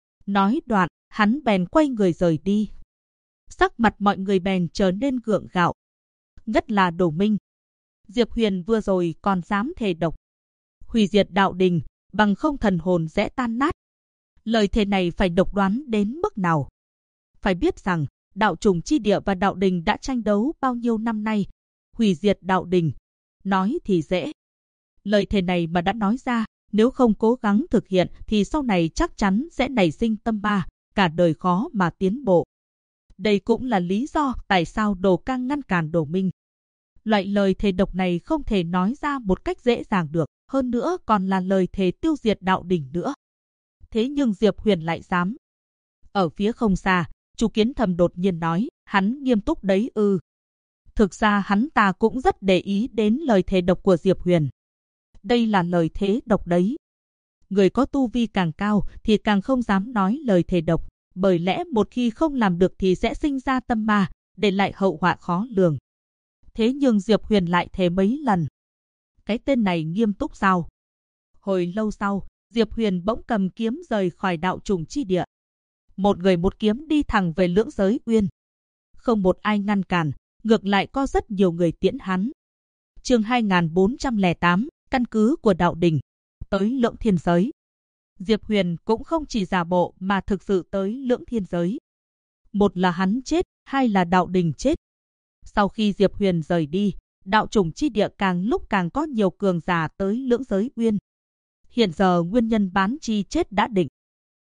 Nói đoạn, hắn bèn quay người rời đi. Sắc mặt mọi người bèn trở nên gượng gạo. Nhất là Đồ Minh. Diệp Huyền vừa rồi còn dám thề độc hủy diệt Đạo Đình, bằng không thần hồn sẽ tan nát. Lời thề này phải độc đoán đến mức nào? Phải biết rằng, Đạo Trùng chi địa và Đạo Đình đã tranh đấu bao nhiêu năm nay. Hủy diệt Đạo Đình, nói thì dễ. Lời thề này mà đã nói ra, nếu không cố gắng thực hiện thì sau này chắc chắn sẽ nảy sinh tâm ba, cả đời khó mà tiến bộ. Đây cũng là lý do tại sao Đồ Cang ngăn cản Đồ Minh. Loại lời thề độc này không thể nói ra một cách dễ dàng được. hơn nữa còn là lời thề tiêu diệt đạo đình nữa. Thế nhưng Diệp Huyền lại dám. Ở phía không xa, Chu Kiến Thâm đột nhiên nói, hắn nghiêm túc đấy ư. Thực ra hắn ta cũng rất để ý đến lời thề độc của Diệp Huyền. Đây là lời thề độc đấy. Người có tu vi càng cao thì càng không dám nói lời thề độc, bởi lẽ một khi không làm được thì sẽ sinh ra tâm ma, để lại hậu họa khó lường. Thế nhưng Diệp Huyền lại thề mấy lần. Cái tên này nghiêm túc sao? Hồi lâu sau, Diệp Huyền bỗng cầm kiếm rời khỏi đạo trùng chi địa. Một người một kiếm đi thẳng về Lưỡng Giới Uyên. Không một ai ngăn cản, ngược lại có rất nhiều người tiễn hắn. Chương 2408, căn cứ của đạo đình. Tới Lưỡng Thiên Giới. Diệp Huyền cũng không chỉ giả bộ mà thực sự tới Lưỡng Thiên Giới. Một là hắn chết, hai là đạo đình chết. Sau khi Diệp Huyền rời đi, đạo trùng chi địa càng lúc càng có nhiều cường giả tới Lưỡng Giới Uyên. Hiện giờ nguyên nhân Bán Chi chết đã định.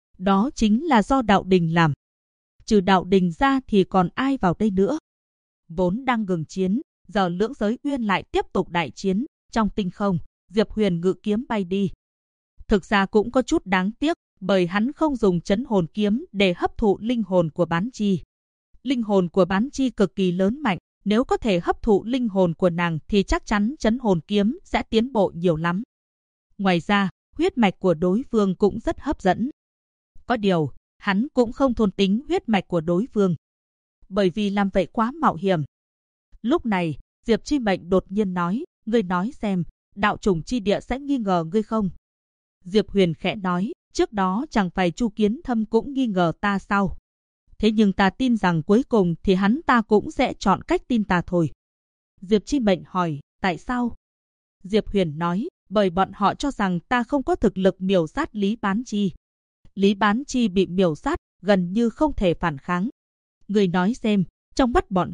Đó chính là do đạo đình làm. Trừ đạo đình ra thì còn ai vào đây nữa? Vốn đang ngừng chiến, giờ Lưỡng Giới Uyên lại tiếp tục đại chiến. Trong tinh không, Diệp Huyền ngự kiếm bay đi. Thực ra cũng có chút đáng tiếc, bởi hắn không dùng trấn hồn kiếm để hấp thụ linh hồn của Bán Chi. Linh hồn của Bán Chi cực kỳ lớn mạnh, nếu có thể hấp thụ linh hồn của nàng thì chắc chắn trấn hồn kiếm sẽ tiến bộ nhiều lắm. Ngoài ra, huyết mạch của đối phương cũng rất hấp dẫn. Có điều, hắn cũng không thôn tính huyết mạch của đối phương, bởi vì làm vậy quá mạo hiểm. Lúc này, Diệp Chi Mệnh đột nhiên nói, ngươi nói xem, đạo trùng chi địa sẽ nghi ngờ ngươi không? Diệp Huyền khẽ nói, trước đó chẳng phải Chu Kiến Thâm cũng nghi ngờ ta sao? Thế nhưng ta tin rằng cuối cùng thì hắn ta cũng sẽ chọn cách tin ta thôi. Diệp Chi Mệnh hỏi, tại sao? Diệp Huyền nói, bởi bọn họ cho rằng ta không có thực lực miểu sát Lý Bán Chi. Lý Bán Chi bị miểu sát, gần như không thể phản kháng. Người nói xem, trong mắt bọn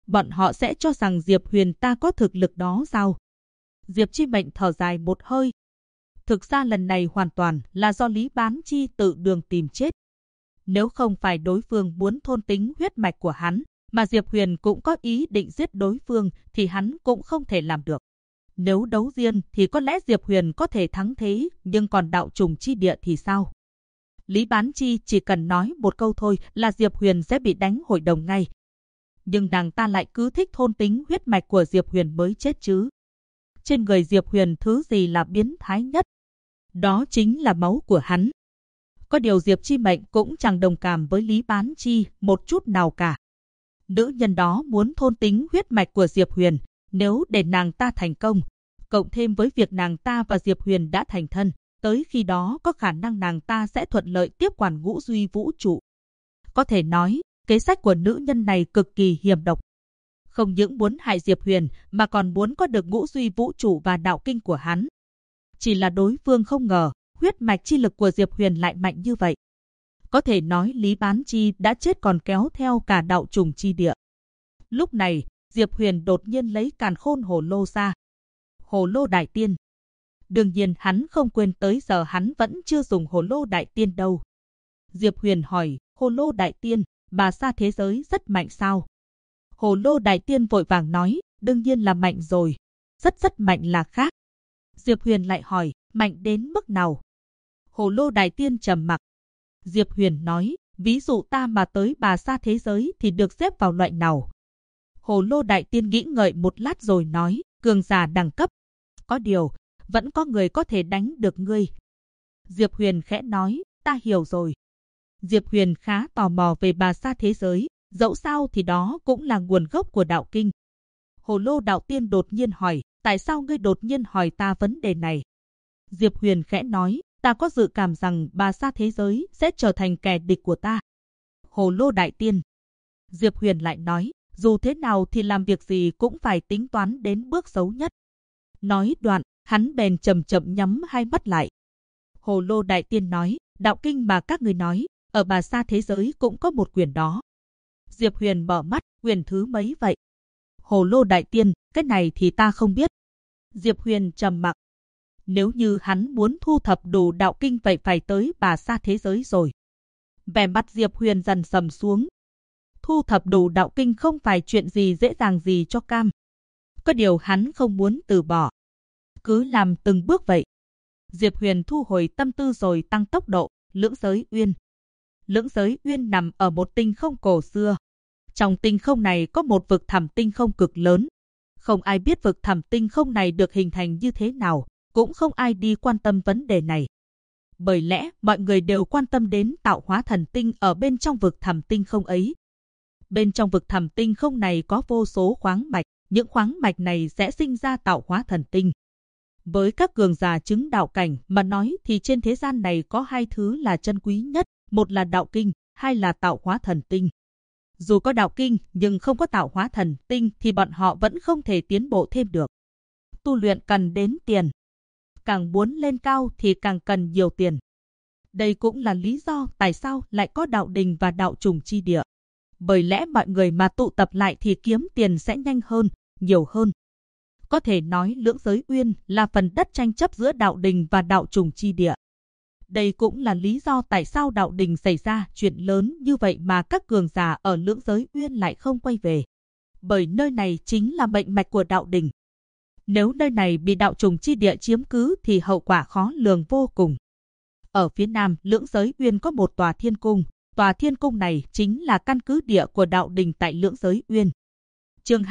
họ sẽ cho rằng Diệp Huyền ta có thực lực đó sao? Diệp Chi Mệnh thở dài một hơi. Thực ra lần này hoàn toàn là do Lý Bán Chi tự đường tìm chết. Nếu không phải đối phương muốn thôn tính huyết mạch của hắn, mà Diệp Huyền cũng có ý định giết đối phương, thì hắn cũng không thể làm được. Nếu đấu riêng thì có lẽ Diệp Huyền có thể thắng thế, nhưng còn đạo trùng chi địa thì sao? Lý Bán Chi chỉ cần nói một câu thôi là Diệp Huyền sẽ bị đánh hội đồng ngay. Nhưng nàng ta lại cứ thích thôn tính huyết mạch của Diệp Huyền mới chết chứ. Trên người Diệp Huyền thứ gì là biến thái nhất? Đó chính là máu của hắn. Có điều Diệp Chi Mệnh cũng chẳng đồng cảm với Lý Bán Chi một chút nào cả. Nữ nhân đó muốn thôn tính huyết mạch của Diệp Huyền, nếu để nàng ta thành công, cộng thêm với việc nàng ta và Diệp Huyền đã thành thân, tới khi đó có khả năng nàng ta sẽ thuận lợi tiếp quản ngũ duy vũ trụ. Có thể nói, kế sách của nữ nhân này cực kỳ hiểm độc. Không những muốn hại Diệp Huyền mà còn muốn có được ngũ duy vũ trụ và đạo kinh của hắn. Chỉ là đối phương không ngờ, huyết mạch chi lực của Diệp Huyền lại mạnh như vậy. Có thể nói Lý Bán Chi đã chết còn kéo theo cả đạo trùng chi địa. Lúc này, Diệp Huyền đột nhiên lấy càn khôn hồ lô ra. Hồ lô đại tiên. Đương nhiên hắn không quên tới giờ hắn vẫn chưa dùng hồ lô đại tiên đâu. Diệp Huyền hỏi, hồ lô đại tiên, bà xa thế giới rất mạnh sao? Hồ lô đại tiên vội vàng nói, đương nhiên là mạnh rồi. Rất mạnh là khác. Diệp Huyền lại hỏi, mạnh đến mức nào? Hồ lô đại tiên trầm mặc. Diệp Huyền nói, ví dụ ta mà tới bà xa thế giới thì được xếp vào loại nào? Hồ lô đại tiên nghĩ ngợi một lát rồi nói, cường giả đẳng cấp. Có điều, vẫn có người có thể đánh được ngươi. Diệp Huyền khẽ nói, ta hiểu rồi. Diệp Huyền khá tò mò về bà xa thế giới, dẫu sao thì đó cũng là nguồn gốc của đạo kinh. Hồ lô đạo tiên đột nhiên hỏi, tại sao ngươi đột nhiên hỏi ta vấn đề này? Diệp Huyền khẽ nói, ta có dự cảm rằng bà xa thế giới sẽ trở thành kẻ địch của ta. Hồ lô đại tiên. Diệp Huyền lại nói, dù thế nào thì làm việc gì cũng phải tính toán đến bước xấu nhất. Nói đoạn, hắn bèn chậm nhắm hai mắt lại. Hồ lô đại tiên nói, đạo kinh mà các người nói, ở bà xa thế giới cũng có một quyển đó. Diệp Huyền mở mắt, quyển thứ mấy vậy? Hồ lô đại tiên, cái này thì ta không biết. Diệp Huyền trầm mặc. Nếu như hắn muốn thu thập đủ đạo kinh vậy phải tới bà xa thế giới rồi. Vẻ mặt Diệp Huyền dần sầm xuống. Thu thập đủ đạo kinh không phải chuyện gì dễ dàng gì cho cam. Có điều hắn không muốn từ bỏ. Cứ làm từng bước vậy. Diệp Huyền thu hồi tâm tư rồi tăng tốc độ. Lưỡng Giới Uyên. Lưỡng Giới Uyên nằm ở một tinh không cổ xưa. Trong tinh không này có một vực thẳm tinh không cực lớn. Không ai biết vực thẳm tinh không này được hình thành như thế nào, cũng không ai đi quan tâm vấn đề này. Bởi lẽ mọi người đều quan tâm đến tạo hóa thần tinh ở bên trong vực thẳm tinh không ấy. Bên trong vực thẳm tinh không này có vô số khoáng mạch, những khoáng mạch này sẽ sinh ra tạo hóa thần tinh. Với các cường giả chứng đạo cảnh mà nói thì trên thế gian này có hai thứ là chân quý nhất, một là đạo kinh, hai là tạo hóa thần tinh. Dù có đạo kinh nhưng không có tạo hóa thần tinh thì bọn họ vẫn không thể tiến bộ thêm được. Tu luyện cần đến tiền. Càng muốn lên cao thì càng cần nhiều tiền. Đây cũng là lý do tại sao lại có đạo đình và đạo trùng chi địa. Bởi lẽ mọi người mà tụ tập lại thì kiếm tiền sẽ nhanh hơn, nhiều hơn. Có thể nói Lưỡng Giới Uyên là phần đất tranh chấp giữa đạo đình và đạo trùng chi địa. Đây cũng là lý do tại sao đạo đình xảy ra chuyện lớn như vậy mà các cường giả ở Lưỡng Giới Uyên lại không quay về. Bởi nơi này chính là mệnh mạch của đạo đình. Nếu nơi này bị đạo trùng chi địa chiếm cứ thì hậu quả khó lường vô cùng. Ở phía nam Lưỡng Giới Uyên có một tòa thiên cung. Tòa thiên cung này chính là căn cứ địa của đạo đình tại Lưỡng Giới Uyên. Chương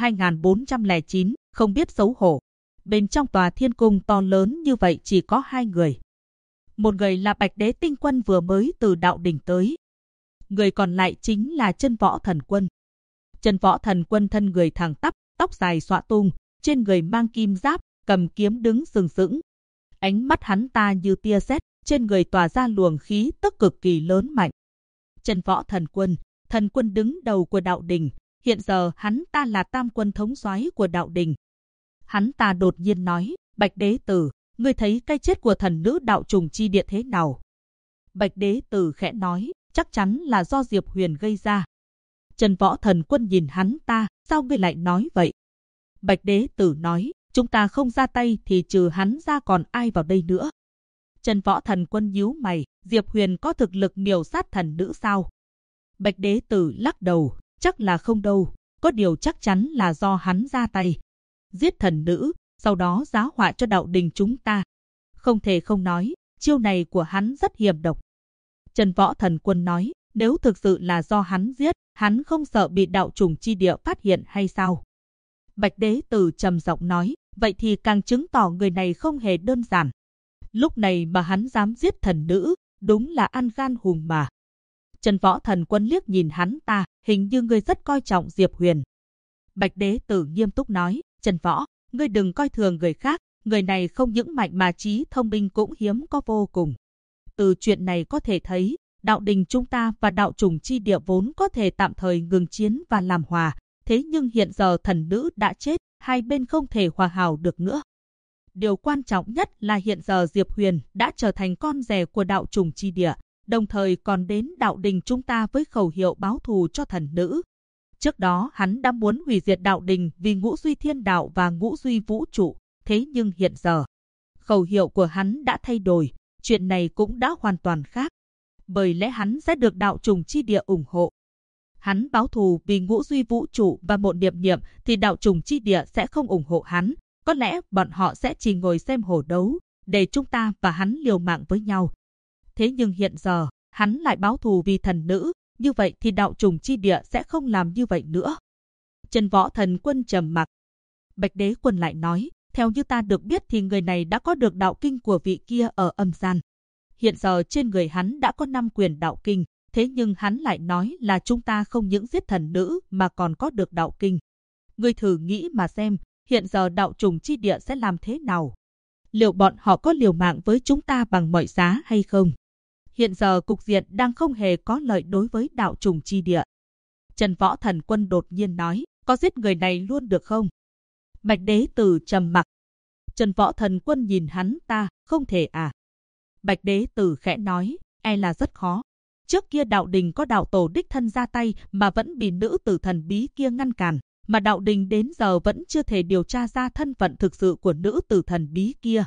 2409, không biết xấu hổ. Bên trong tòa thiên cung to lớn như vậy chỉ có hai người. Một người là Bạch Đế Tinh Quân vừa mới từ đạo đình tới. Người còn lại chính là Chân Võ Thần Quân. Chân Võ Thần Quân thân người thẳng tắp, tóc dài xõa tung, trên người mang kim giáp, cầm kiếm đứng sừng sững. Ánh mắt hắn ta như tia sét, trên người tỏa ra luồng khí tức cực kỳ lớn mạnh. Chân Võ Thần Quân đứng đầu của đạo đình, hiện giờ hắn ta là tam quân thống soái của đạo đình. Hắn ta đột nhiên nói, Bạch Đế Tử, ngươi thấy cái chết của thần nữ đạo trùng chi địa thế nào? Bạch Đế Tử khẽ nói, chắc chắn là do Diệp Huyền gây ra. Chân Võ Thần Quân nhìn hắn ta, sao ngươi lại nói vậy? Bạch Đế Tử nói, chúng ta không ra tay thì trừ hắn ra còn ai vào đây nữa? Chân Võ Thần Quân nhíu mày, Diệp Huyền có thực lực miểu sát thần nữ sao? Bạch Đế Tử lắc đầu, chắc là không đâu, có điều chắc chắn là do hắn ra tay. Giết thần nữ, sau đó giá họa cho đạo đình chúng ta. Không thể không nói, chiêu này của hắn rất hiểm độc. Chân Võ Thần Quân nói, nếu thực sự là do hắn giết, hắn không sợ bị đạo trùng chi địa phát hiện hay sao? Bạch Đế Tử trầm giọng nói, vậy thì càng chứng tỏ người này không hề đơn giản. Lúc này mà hắn dám giết thần nữ, đúng là ăn gan hùm mà. Chân Võ Thần Quân liếc nhìn hắn ta, hình như ngươi rất coi trọng Diệp Huyền. Bạch Đế Tử nghiêm túc nói, Chân Võ, ngươi đừng coi thường người khác, người này không những mạnh mà trí thông minh cũng hiếm có vô cùng. Từ chuyện này có thể thấy, đạo đình chúng ta và đạo trùng chi địa vốn có thể tạm thời ngừng chiến và làm hòa, thế nhưng hiện giờ thần nữ đã chết, hai bên không thể hòa hảo được nữa. Điều quan trọng nhất là hiện giờ Diệp Huyền đã trở thành con rể của đạo trùng chi địa, đồng thời còn đến đạo đình chúng ta với khẩu hiệu báo thù cho thần nữ. Trước đó hắn đã muốn hủy diệt đạo đình vì Ngũ Duy Thiên Đạo và Ngũ Duy Vũ Trụ, thế nhưng hiện giờ, khẩu hiệu của hắn đã thay đổi, chuyện này cũng đã hoàn toàn khác. Bởi lẽ hắn sẽ được đạo trùng chi địa ủng hộ. Hắn báo thù vì Ngũ Duy Vũ Trụ và Mộ Niệm Niệm thì đạo trùng chi địa sẽ không ủng hộ hắn. Có lẽ bọn họ sẽ chỉ ngồi xem hổ đấu, để chúng ta và hắn liều mạng với nhau. Thế nhưng hiện giờ, hắn lại báo thù vì thần nữ, như vậy thì đạo trùng chi địa sẽ không làm như vậy nữa. Chân Võ Thần Quân trầm mặc. Bạch Đế Quân lại nói, theo như ta được biết thì người này đã có được đạo kinh của vị kia ở âm gian. Hiện giờ trên người hắn đã có 5 quyền đạo kinh, thế nhưng hắn lại nói là chúng ta không những giết thần nữ mà còn có được đạo kinh. Ngươi thử nghĩ mà xem, hiện giờ đạo trùng chi địa sẽ làm thế nào? Liệu bọn họ có liều mạng với chúng ta bằng mọi giá hay không? Hiện giờ cục diện đang không hề có lợi đối với đạo trùng chi địa. Chân Võ Thần Quân đột nhiên nói, có giết người này luôn được không? Bạch Đế Tử trầm mặc. Chân Võ Thần Quân nhìn hắn ta, không thể à? Bạch Đế Tử khẽ nói, e là rất khó. Trước kia đạo đình có đạo tổ đích thân ra tay mà vẫn bị nữ tử thần bí kia ngăn cản. Mà đạo đình đến giờ vẫn chưa thể điều tra ra thân phận thực sự của nữ tử thần bí kia.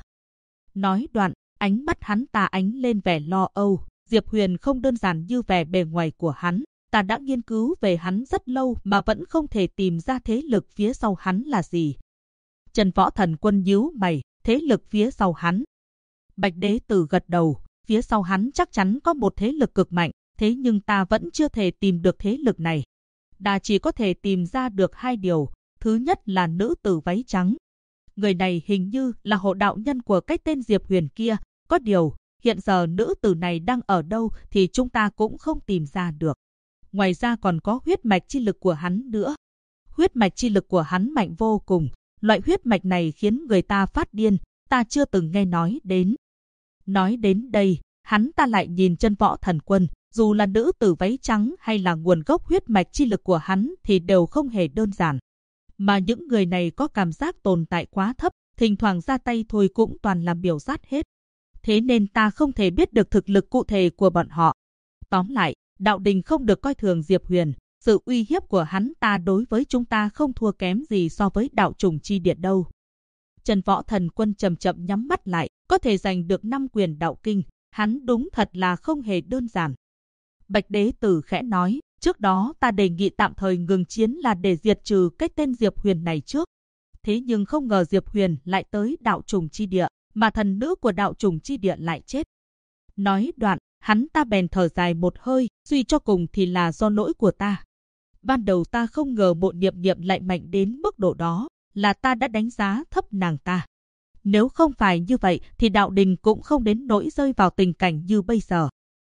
Nói đoạn, ánh mắt hắn ta ánh lên vẻ lo âu. Diệp Huyền không đơn giản như vẻ bề ngoài của hắn. Ta đã nghiên cứu về hắn rất lâu mà vẫn không thể tìm ra thế lực phía sau hắn là gì. Chân Võ Thần Quân nhíu mày, thế lực phía sau hắn. Bạch Đế Tử gật đầu, phía sau hắn chắc chắn có một thế lực cực mạnh, thế nhưng ta vẫn chưa thể tìm được thế lực này. Ta chỉ có thể tìm ra được hai điều, thứ nhất là nữ tử váy trắng. Người này hình như là hộ đạo nhân của cái tên Diệp Huyền kia, có điều, hiện giờ nữ tử này đang ở đâu thì chúng ta cũng không tìm ra được. Ngoài ra còn có huyết mạch chi lực của hắn nữa. Huyết mạch chi lực của hắn mạnh vô cùng, loại huyết mạch này khiến người ta phát điên, ta chưa từng nghe nói đến. Nói đến đây, hắn ta lại nhìn Chân Võ Thần Quân, dù là nữ tử váy trắng hay là nguồn gốc huyết mạch chi lực của hắn thì đều không hề đơn giản. Mà những người này có cảm giác tồn tại quá thấp, thỉnh thoảng ra tay thôi cũng toàn là biểu sát hết. Thế nên ta không thể biết được thực lực cụ thể của bọn họ. Tóm lại, đạo đình không được coi thường Diệp Huyền, sự uy hiếp của hắn ta đối với chúng ta không thua kém gì so với đạo trùng chi địa đâu. Chân Võ Thần Quân chậm chậm nhắm mắt lại, có thể giành được 5 quyền đạo kinh, hắn đúng thật là không hề đơn giản. Bạch Đế Tử khẽ nói, trước đó ta đề nghị tạm thời ngừng chiến là để diệt trừ cái tên Diệp Huyền này trước. Thế nhưng không ngờ Diệp Huyền lại tới đạo trùng chi địa, mà thần nữ của đạo trùng chi địa lại chết. Nói đoạn, hắn ta bèn thở dài một hơi, suy cho cùng thì là do lỗi của ta. Ban đầu ta không ngờ Mộ Niệm Niệm lại mạnh đến mức độ đó, là ta đã đánh giá thấp nàng ta. Nếu không phải như vậy thì đạo đình cũng không đến nỗi rơi vào tình cảnh như bây giờ.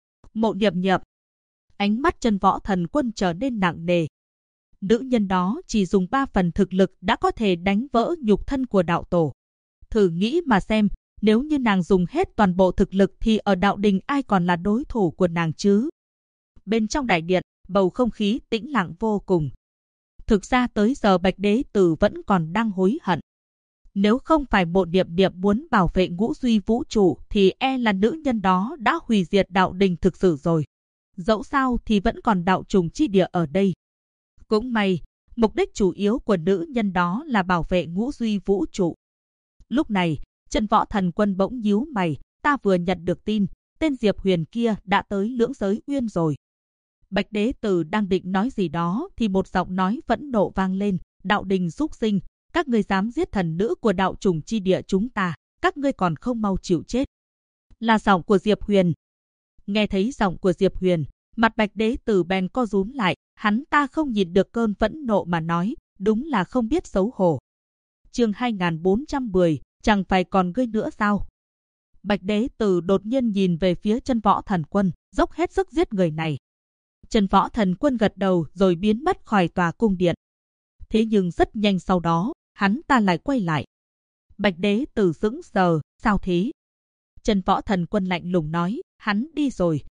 Mộ Niệm Niệm. Ánh mắt Chân Võ Thần Quân trở nên nặng nề. Nữ nhân đó chỉ dùng 3 phần thực lực đã có thể đánh vỡ nhục thân của đạo tổ. Thử nghĩ mà xem, nếu như nàng dùng hết toàn bộ thực lực thì ở đạo đình ai còn là đối thủ của nàng chứ? Bên trong đại điện, bầu không khí tĩnh lặng vô cùng. Thực ra tới giờ Bạch Đế Tử vẫn còn đang hối hận. Nếu không phải Mộ Niệm Niệm muốn bảo vệ ngũ duy vũ trụ thì e là nữ nhân đó đã hủy diệt đạo đình thực sự rồi. Dẫu sao thì vẫn còn đạo trùng chi địa ở đây. Cũng may, mục đích chủ yếu của nữ nhân đó là bảo vệ ngũ duy vũ trụ. Lúc này, Chân Võ Thần Quân bỗng nhíu mày, ta vừa nhận được tin, tên Diệp Huyền kia đã tới Lưỡng Giới Uyên rồi. Bạch Đế Tử đang định nói gì đó thì một giọng nói phẫn nộ vang lên, đạo đình súc sinh, các ngươi dám giết thần nữ của đạo trùng chi địa chúng ta, các ngươi còn không mau chịu chết. Là giọng của Diệp Huyền. Nghe thấy giọng của Diệp Huyền, mặt Bạch Đế Tử bèn co rúm lại, hắn ta không nhìn được cơn phẫn nộ mà nói, đúng là không biết xấu hổ. Chương 2410, chẳng phải còn ngươi nữa sao? Bạch Đế Tử đột nhiên nhìn về phía Chân Võ Thần Quân, dốc hết sức giết người này. Chân Võ Thần Quân gật đầu rồi biến mất khỏi tòa cung điện. Thế nhưng rất nhanh sau đó, hắn ta lại quay lại. Bạch Đế Tử sững sờ, sao thế? Chân Võ Thần Quân lạnh lùng nói, hắn đi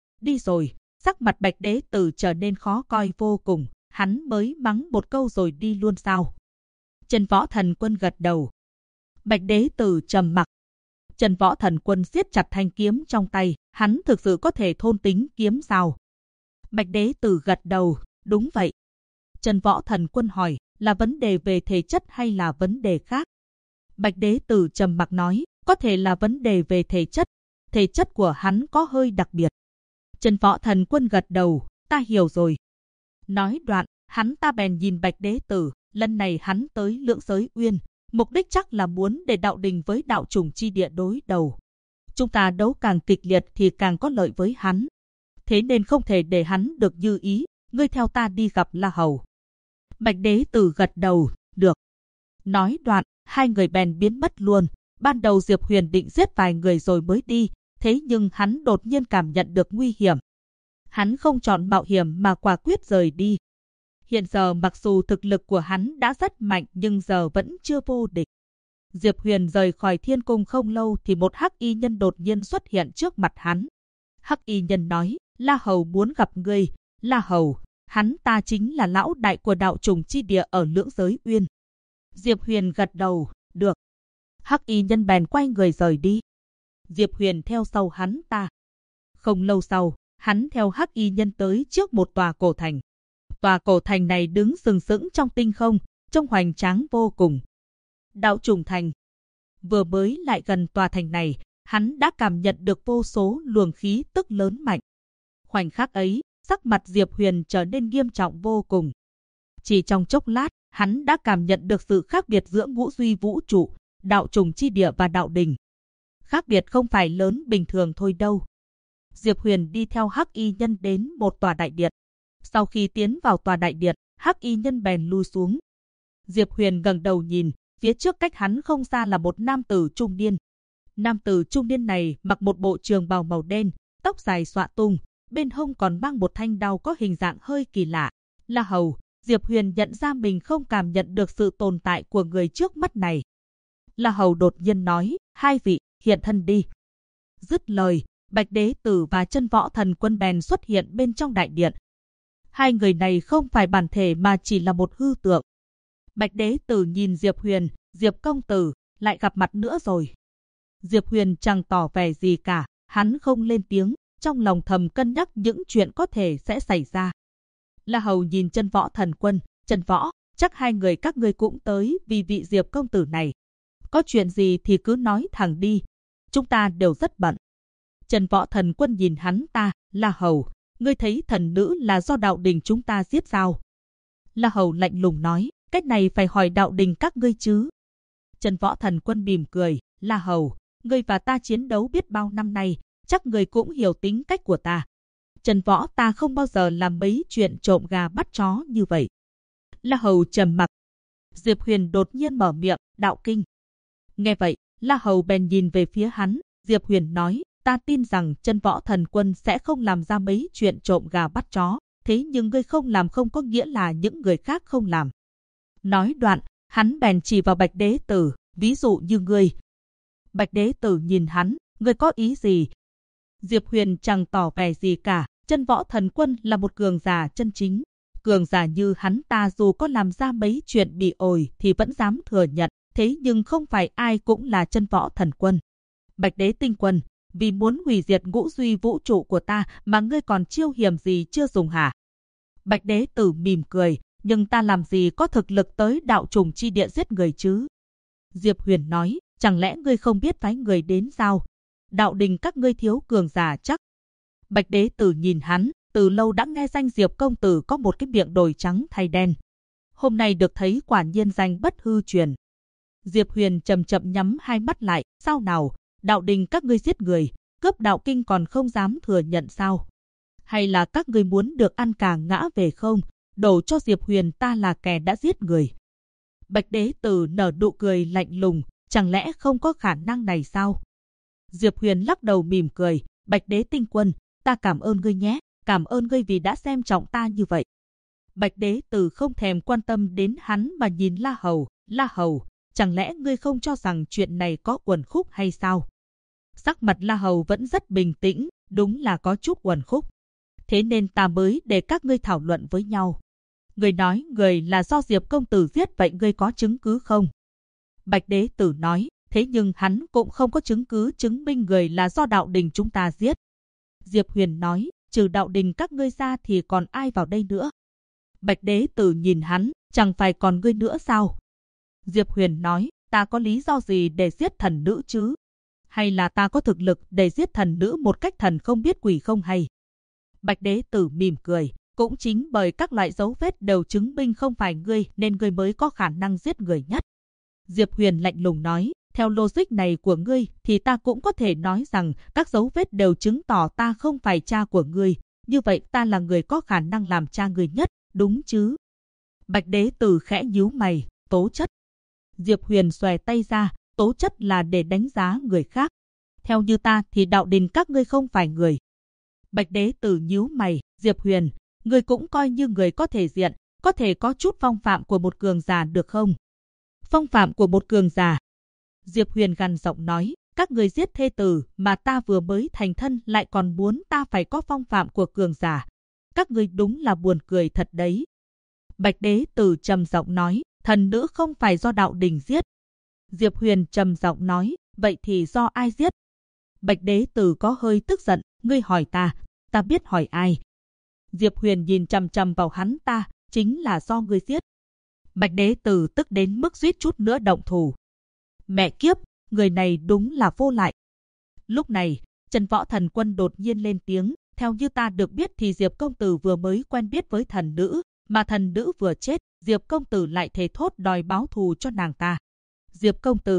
rồi. Sắc mặt Bạch Đế Tử trở nên khó coi vô cùng, hắn mới mắng một câu rồi đi luôn sao? Chân Võ Thần Quân gật đầu. Bạch Đế Tử trầm mặc. Chân Võ Thần Quân siết chặt thanh kiếm trong tay, hắn thực sự có thể thôn tính kiếm sao? Bạch Đế Tử gật đầu, đúng vậy. Chân Võ Thần Quân hỏi, là vấn đề về thể chất hay là vấn đề khác? Bạch Đế Tử trầm mặc nói, có thể là vấn đề về thể chất của hắn có hơi đặc biệt. Chân Võ Thần Quân gật đầu, ta hiểu rồi. Nói đoạn, hắn ta bèn nhìn Bạch Đế Tử, lần này hắn tới Lưỡng Giới Uyên, mục đích chắc là muốn để đạo đình với đạo trùng chi địa đối đầu. Chúng ta đấu càng kịch liệt thì càng có lợi với hắn. Thế nên không thể để hắn được như ý, ngươi theo ta đi gặp La Hầu. Bạch Đế Tử gật đầu, được. Nói đoạn, hai người bèn biến mất luôn. Ban đầu Diệp Huyền định giết vài người rồi mới đi, thế nhưng hắn đột nhiên cảm nhận được nguy hiểm. Hắn không chọn mạo hiểm mà quả quyết rời đi. Hiện giờ mặc dù thực lực của hắn đã rất mạnh nhưng giờ vẫn chưa vô địch. Diệp Huyền rời khỏi thiên cung không lâu thì một hắc y nhân đột nhiên xuất hiện trước mặt hắn. Hắc y nhân nói, La Hầu muốn gặp ngươi. La Hầu, hắn ta chính là lão đại của đạo trùng chi địa ở Lưỡng Giới Uyên. Diệp Huyền gật đầu, được. Hắc y nhân bèn quay người rời đi. Diệp Huyền theo sau hắn ta. Không lâu sau, hắn theo hắc y nhân tới trước một tòa cổ thành. Tòa cổ thành này đứng sừng sững trong tinh không, trông hoành tráng vô cùng. Đạo trùng thành. Vừa mới lại gần tòa thành này, hắn đã cảm nhận được vô số luồng khí tức lớn mạnh. Khoảnh khắc ấy, sắc mặt Diệp Huyền trở nên nghiêm trọng vô cùng. Chỉ trong chốc lát, hắn đã cảm nhận được sự khác biệt giữa ngũ duy vũ trụ, đạo trùng chi địa và đạo đình. Khác biệt không phải lớn bình thường thôi đâu. Diệp Huyền đi theo Hắc Y Nhân đến một tòa đại điện. Sau khi tiến vào tòa đại điện, Hắc Y Nhân bèn lui xuống. Diệp Huyền ngẩng đầu nhìn, phía trước cách hắn không xa là một nam tử trung niên. Nam tử trung niên này mặc một bộ trường bào màu đen, tóc dài xõa tung, bên hông còn mang một thanh đao có hình dạng hơi kỳ lạ. La Hầu. Diệp Huyền nhận ra mình không cảm nhận được sự tồn tại của người trước mắt này. La Hầu đột nhiên nói, hai vị, hiện thân đi. Dứt lời, Bạch Đế Tử và Chân Võ Thần Quân bèn xuất hiện bên trong đại điện. Hai người này không phải bản thể mà chỉ là một hư tượng. Bạch Đế Tử nhìn Diệp Huyền, Diệp công tử, lại gặp mặt nữa rồi. Diệp Huyền chẳng tỏ vẻ gì cả, hắn không lên tiếng, trong lòng thầm cân nhắc những chuyện có thể sẽ xảy ra. La Hầu nhìn Chân Võ Thần Quân, Chân Võ, chắc hai người các ngươi cũng tới vì vị Diệp công tử này. Có chuyện gì thì cứ nói thẳng đi, chúng ta đều rất bận. Chân Võ Thần Quân nhìn hắn ta, La Hầu, ngươi thấy thần nữ là do đạo đình chúng ta giết sao? La Hầu lạnh lùng nói, cách này phải hỏi đạo đình các ngươi chứ. Chân Võ Thần Quân mỉm cười, La Hầu, ngươi và ta chiến đấu biết bao năm nay, chắc ngươi cũng hiểu tính cách của ta. Chân Võ ta không bao giờ làm mấy chuyện trộm gà bắt chó như vậy. La Hầu trầm mặc. Diệp Huyền đột nhiên mở miệng, đạo kinh. Nghe vậy, La Hầu bèn nhìn về phía hắn, Diệp Huyền nói, ta tin rằng Chân Võ Thần Quân sẽ không làm ra mấy chuyện trộm gà bắt chó, thế nhưng ngươi không làm không có nghĩa là những người khác không làm. Nói đoạn, hắn bèn chỉ vào Bạch Đế Tử, ví dụ như ngươi. Bạch Đế Tử nhìn hắn, ngươi có ý gì? Diệp Huyền chẳng tỏ vẻ gì cả, Chân Võ Thần Quân là một cường giả chân chính. Cường giả như hắn ta dù có làm ra mấy chuyện bị ổi thì vẫn dám thừa nhận, thế nhưng không phải ai cũng là Chân Võ Thần Quân. Bạch Đế Tinh Quân, vì muốn hủy diệt ngũ duy vũ trụ của ta mà ngươi còn chiêu hiểm gì chưa dùng hả? Bạch Đế Tử mỉm cười, nhưng ta làm gì có thực lực tới đạo trùng chi địa giết người chứ? Diệp Huyền nói, chẳng lẽ ngươi không biết phái người đến sao? Đạo đình các ngươi thiếu cường giả chắc. Bạch Đế Tử nhìn hắn, từ lâu đã nghe danh Diệp công tử có một cái miệng đổi trắng thay đen. Hôm nay được thấy quả nhiên danh bất hư truyền. Diệp Huyền chậm chậm nhắm hai mắt lại, sao nào, đạo đình các ngươi giết người, cướp đạo kinh còn không dám thừa nhận sao? Hay là các ngươi muốn được ăn cả ngã về không, đổ cho Diệp Huyền ta là kẻ đã giết người? Bạch Đế Tử nở nụ cười lạnh lùng, chẳng lẽ không có khả năng này sao? Diệp Huyền lắc đầu mỉm cười, Bạch Đế Tinh Quân, ta cảm ơn ngươi nhé, cảm ơn ngươi vì đã xem trọng ta như vậy. Bạch Đế Tử không thèm quan tâm đến hắn mà nhìn La Hầu, chẳng lẽ ngươi không cho rằng chuyện này có uẩn khúc hay sao? Sắc mặt La Hầu vẫn rất bình tĩnh, đúng là có chút uẩn khúc. Thế nên ta mới để các ngươi thảo luận với nhau. Ngươi nói người là do Diệp công tử giết, vậy ngươi có chứng cứ không? Bạch Đế Tử nói, thế nhưng hắn cũng không có chứng cứ chứng minh người là do đạo đình chúng ta giết. Diệp Huyền nói, trừ đạo đình các ngươi ra thì còn ai vào đây nữa? Bạch Đế Tử nhìn hắn, chẳng phải còn ngươi nữa sao? Diệp Huyền nói, ta có lý do gì để giết thần nữ chứ? Hay là ta có thực lực để giết thần nữ một cách thần không biết quỷ không hay? Bạch Đế Tử mỉm cười, cũng chính bởi các loại dấu vết đều chứng minh không phải ngươi nên ngươi mới có khả năng giết người nhất. Diệp Huyền lạnh lùng nói, theo logic này của ngươi thì ta cũng có thể nói rằng các dấu vết đều chứng tỏ ta không phải cha của ngươi. Như vậy ta là người có khả năng làm cha ngươi nhất, đúng chứ? Bạch Đế Tử khẽ nhíu mày, tố chất. Diệp Huyền xòe tay ra, tố chất là để đánh giá người khác. Theo như ta thì đạo đình các ngươi không phải người. Bạch Đế Tử nhíu mày, Diệp Huyền, ngươi cũng coi như người có thể diện, có thể có chút phong phạm của một cường giả được không? Phong phạm của một cường giả. Diệp Huyền gằn giọng nói, các người giết thê tử mà ta vừa mới thành thân lại còn muốn ta phải có phong phạm của cường giả. Các ngươi đúng là buồn cười thật đấy. Bạch Đế Tử trầm giọng nói, thần nữ không phải do đạo đình giết. Diệp Huyền trầm giọng nói, vậy thì do ai giết? Bạch Đế Tử có hơi tức giận, ngươi hỏi ta biết hỏi ai. Diệp Huyền nhìn chằm chằm vào hắn ta, chính là do ngươi giết. Bạch Đế Tử tức đến mức suýt chút nữa động thủ. Mẹ kiếp, người này đúng là vô lại. Lúc này, Chân Võ Thần Quân đột nhiên lên tiếng, theo như ta được biết thì Diệp công tử vừa mới quen biết với thần nữ, mà thần nữ vừa chết, Diệp công tử lại thề thốt đòi báo thù cho nàng ta. Diệp công tử,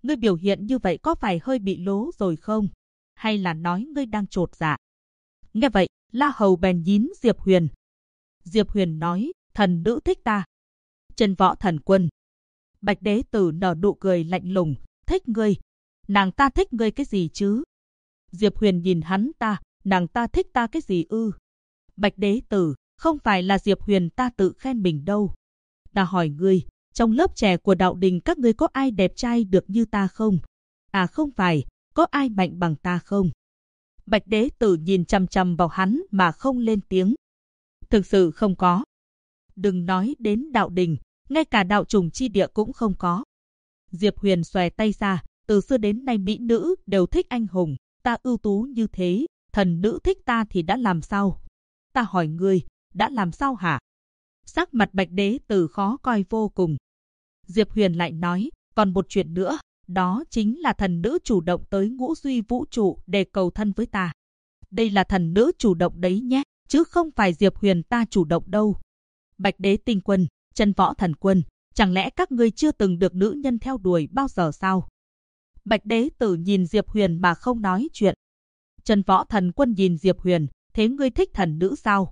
ngươi biểu hiện như vậy có phải hơi bị lố rồi không? Hay là nói ngươi đang chột dạ? Nghe vậy, La Hầu bèn nhín Diệp Huyền. Diệp Huyền nói, thần nữ thích ta. Chân Võ Thần Quân. Bạch Đế Tử nở nụ cười lạnh lùng, thích ngươi. Nàng ta thích ngươi cái gì chứ? Diệp Huyền nhìn hắn ta, nàng ta thích ta cái gì ư? Bạch Đế Tử, không phải là Diệp Huyền ta tự khen mình đâu. Ta hỏi ngươi, trong lớp trẻ của đạo đình các ngươi có ai đẹp trai được như ta không? À không phải, có ai mạnh bằng ta không? Bạch Đế Tử nhìn chằm chằm vào hắn mà không lên tiếng. Thực sự không có. Đừng nói đến đạo đình, ngay cả đạo trùng chi địa cũng không có. Diệp Huyền xòe tay ra, từ xưa đến nay mỹ nữ đều thích anh hùng, ta ưu tú như thế, thần nữ thích ta thì đã làm sao? Ta hỏi ngươi, đã làm sao hả? Sắc mặt Bạch Đế Tử khó coi vô cùng. Diệp Huyền lại nói, còn một chuyện nữa, đó chính là thần nữ chủ động tới Ngũ Duy Vũ trụ để cầu thân với ta. Đây là thần nữ chủ động đấy nhé, chứ không phải Diệp Huyền ta chủ động đâu. Bạch Đế Tinh Quân, Chân Võ Thần Quân, chẳng lẽ các ngươi chưa từng được nữ nhân theo đuổi bao giờ sao? Bạch Đế Tử nhìn Diệp Huyền mà không nói chuyện. Chân Võ Thần Quân nhìn Diệp Huyền, thế ngươi thích thần nữ sao?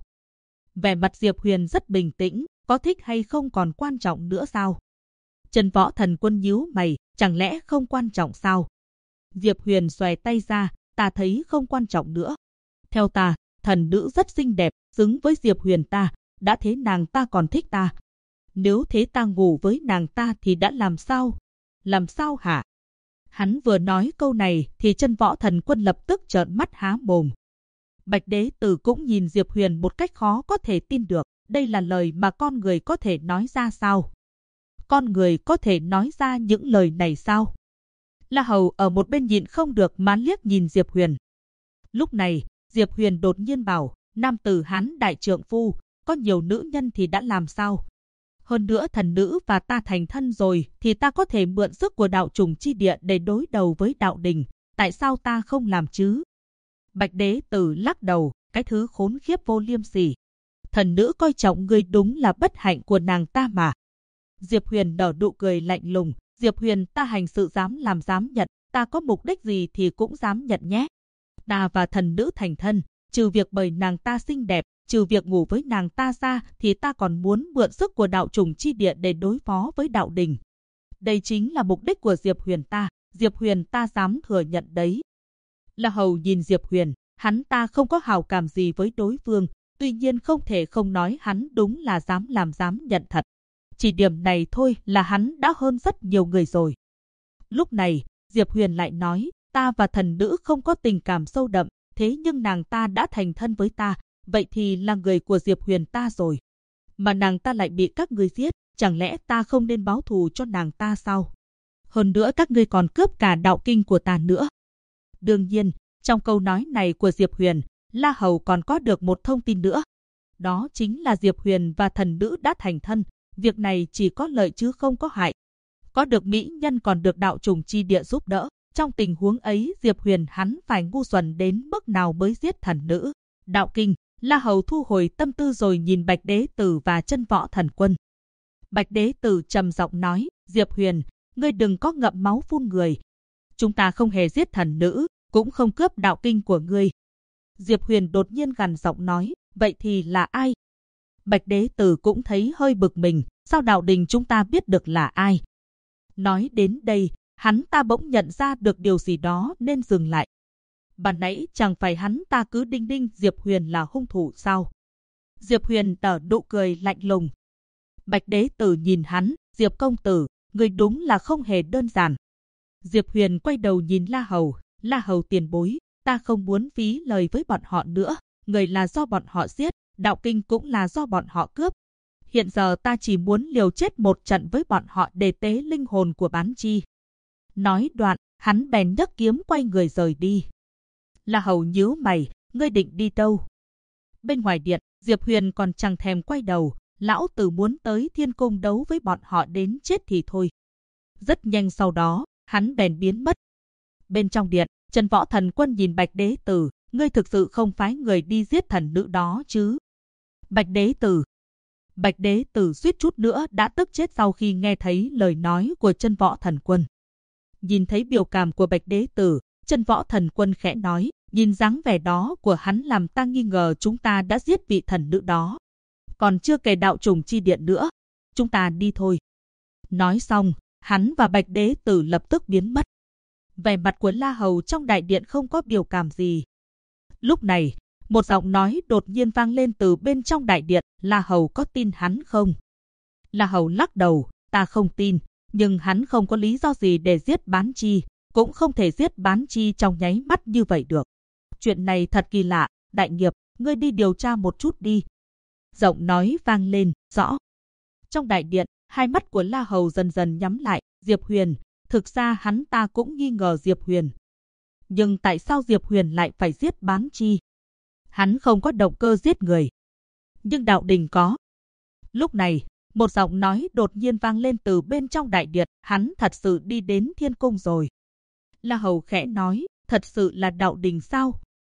Vẻ mặt Diệp Huyền rất bình tĩnh, có thích hay không còn quan trọng nữa sao? Chân Võ Thần Quân nhíu mày, chẳng lẽ không quan trọng sao? Diệp Huyền xòe tay ra, ta thấy không quan trọng nữa. Theo ta, thần nữ rất xinh đẹp, xứng với Diệp Huyền ta, đã thế nàng ta còn thích ta. Nếu thế ta ngủ với nàng ta thì đã làm sao? Làm sao hả? Hắn vừa nói câu này thì Chân Võ Thần Quân lập tức trợn mắt há mồm. Bạch Đế Tử cũng nhìn Diệp Huyền một cách khó có thể tin được. Đây là lời mà con người có thể nói ra sao? Con người có thể nói ra những lời này sao? La Hầu ở một bên nhịn không được mà liếc nhìn Diệp Huyền. Lúc này, Diệp Huyền đột nhiên bảo, nam tử Hán đại trượng phu, có nhiều nữ nhân thì đã làm sao? Hơn nữa thần nữ và ta thành thân rồi thì ta có thể mượn sức của đạo trùng chi địa để đối đầu với đạo đình. Tại sao ta không làm chứ? Bạch Đế Tử lắc đầu, cái thứ khốn khiếp vô liêm sỉ. Thần nữ coi trọng ngươi đúng là bất hạnh của nàng ta mà. Diệp Huyền nở nụ cười lạnh lùng. Diệp Huyền ta hành sự dám làm dám nhận, ta có mục đích gì thì cũng dám nhận nhé. Ta và thần nữ thành thân, trừ việc bởi nàng ta xinh đẹp, trừ việc ngủ với nàng ta ra thì ta còn muốn mượn sức của đạo trùng chi địa để đối phó với đạo đình. Đây chính là mục đích của Diệp Huyền ta dám thừa nhận đấy. La Hầu nhìn Diệp Huyền, hắn ta không có hảo cảm gì với đối phương, tuy nhiên không thể không nói hắn đúng là dám làm dám nhận thật. Chỉ điểm này thôi là hắn đã hơn rất nhiều người rồi. Lúc này, Diệp Huyền lại nói, ta và thần nữ không có tình cảm sâu đậm, thế nhưng nàng ta đã thành thân với ta, vậy thì là người của Diệp Huyền ta rồi. Mà nàng ta lại bị các ngươi giết, chẳng lẽ ta không nên báo thù cho nàng ta sao? Hơn nữa các ngươi còn cướp cả đạo kinh của ta nữa. Đương nhiên, trong câu nói này của Diệp Huyền, La Hầu còn có được một thông tin nữa. Đó chính là Diệp Huyền và thần nữ đã thành thân. Việc này chỉ có lợi chứ không có hại. Có được mỹ nhân còn được đạo trùng chi địa giúp đỡ. Trong tình huống ấy Diệp Huyền hắn phải ngu xuẩn đến mức nào mới giết thần nữ. Đạo kinh, La Hầu thu hồi tâm tư rồi nhìn Bạch Đế Tử và Chân Võ Thần Quân. Bạch Đế Tử trầm giọng nói, Diệp Huyền, ngươi đừng có ngậm máu phun người. Chúng ta không hề giết thần nữ, cũng không cướp đạo kinh của ngươi. Diệp Huyền đột nhiên gằn giọng nói, vậy thì là ai? Bạch Đế Tử cũng thấy hơi bực mình, sao đạo đình chúng ta biết được là ai? Nói đến đây, hắn ta bỗng nhận ra được điều gì đó nên dừng lại. Ban nãy chẳng phải hắn ta cứ đinh đinh Diệp Huyền là hung thủ sao? Diệp Huyền nở nụ cười lạnh lùng. Bạch Đế Tử nhìn hắn, Diệp công tử, người đúng là không hề đơn giản. Diệp Huyền quay đầu nhìn La Hầu tiền bối, ta không muốn phí lời với bọn họ nữa, người là do bọn họ giết, đạo kinh cũng là do bọn họ cướp. Hiện giờ ta chỉ muốn liều chết một trận với bọn họ để tế linh hồn của Bán Chi. Nói đoạn, hắn bèn nhấc kiếm quay người rời đi. La Hầu nhíu mày, ngươi định đi đâu? Bên ngoài điện, Diệp Huyền còn chẳng thèm quay đầu, lão tử muốn tới Thiên Cung đấu với bọn họ đến chết thì thôi. Rất nhanh sau đó, hắn bèn biến mất. Bên trong điện, Chân Võ Thần Quân nhìn Bạch Đế Tử, ngươi thực sự không phái người đi giết thần nữ đó chứ? Bạch Đế Tử suýt chút nữa đã tức chết sau khi nghe thấy lời nói của Chân Võ Thần Quân. Nhìn thấy biểu cảm của Bạch Đế Tử, Chân Võ Thần Quân khẽ nói, nhìn dáng vẻ đó của hắn làm ta nghi ngờ chúng ta đã giết vị thần nữ đó. Còn chưa kể đạo trùng chi điện nữa, chúng ta đi thôi. Nói xong, hắn và Bạch Đế Tử lập tức biến mất. Vẻ mặt của La Hầu trong đại điện không có biểu cảm gì. Lúc này, một giọng nói đột nhiên vang lên từ bên trong đại điện, La Hầu có tin hắn không? La Hầu lắc đầu, ta không tin, nhưng hắn không có lý do gì để giết Bán Chi, cũng không thể giết Bán Chi trong nháy mắt như vậy được. Chuyện này thật kỳ lạ, đại nghiệp, ngươi đi điều tra một chút đi. Giọng nói vang lên, rõ. Trong đại điện, hai mắt của La Hầu dần dần nhắm lại, Diệp Huyền, thực ra hắn ta cũng nghi ngờ Diệp Huyền. Nhưng tại sao Diệp Huyền lại phải giết Bán Chi? Hắn không có động cơ giết người. Nhưng Đạo Đình có. Lúc này, một giọng nói đột nhiên vang lên từ bên trong đại điện, hắn thật sự đi đến Thiên Cung rồi. La Hầu khẽ nói, thật sự là Đạo Đình sao?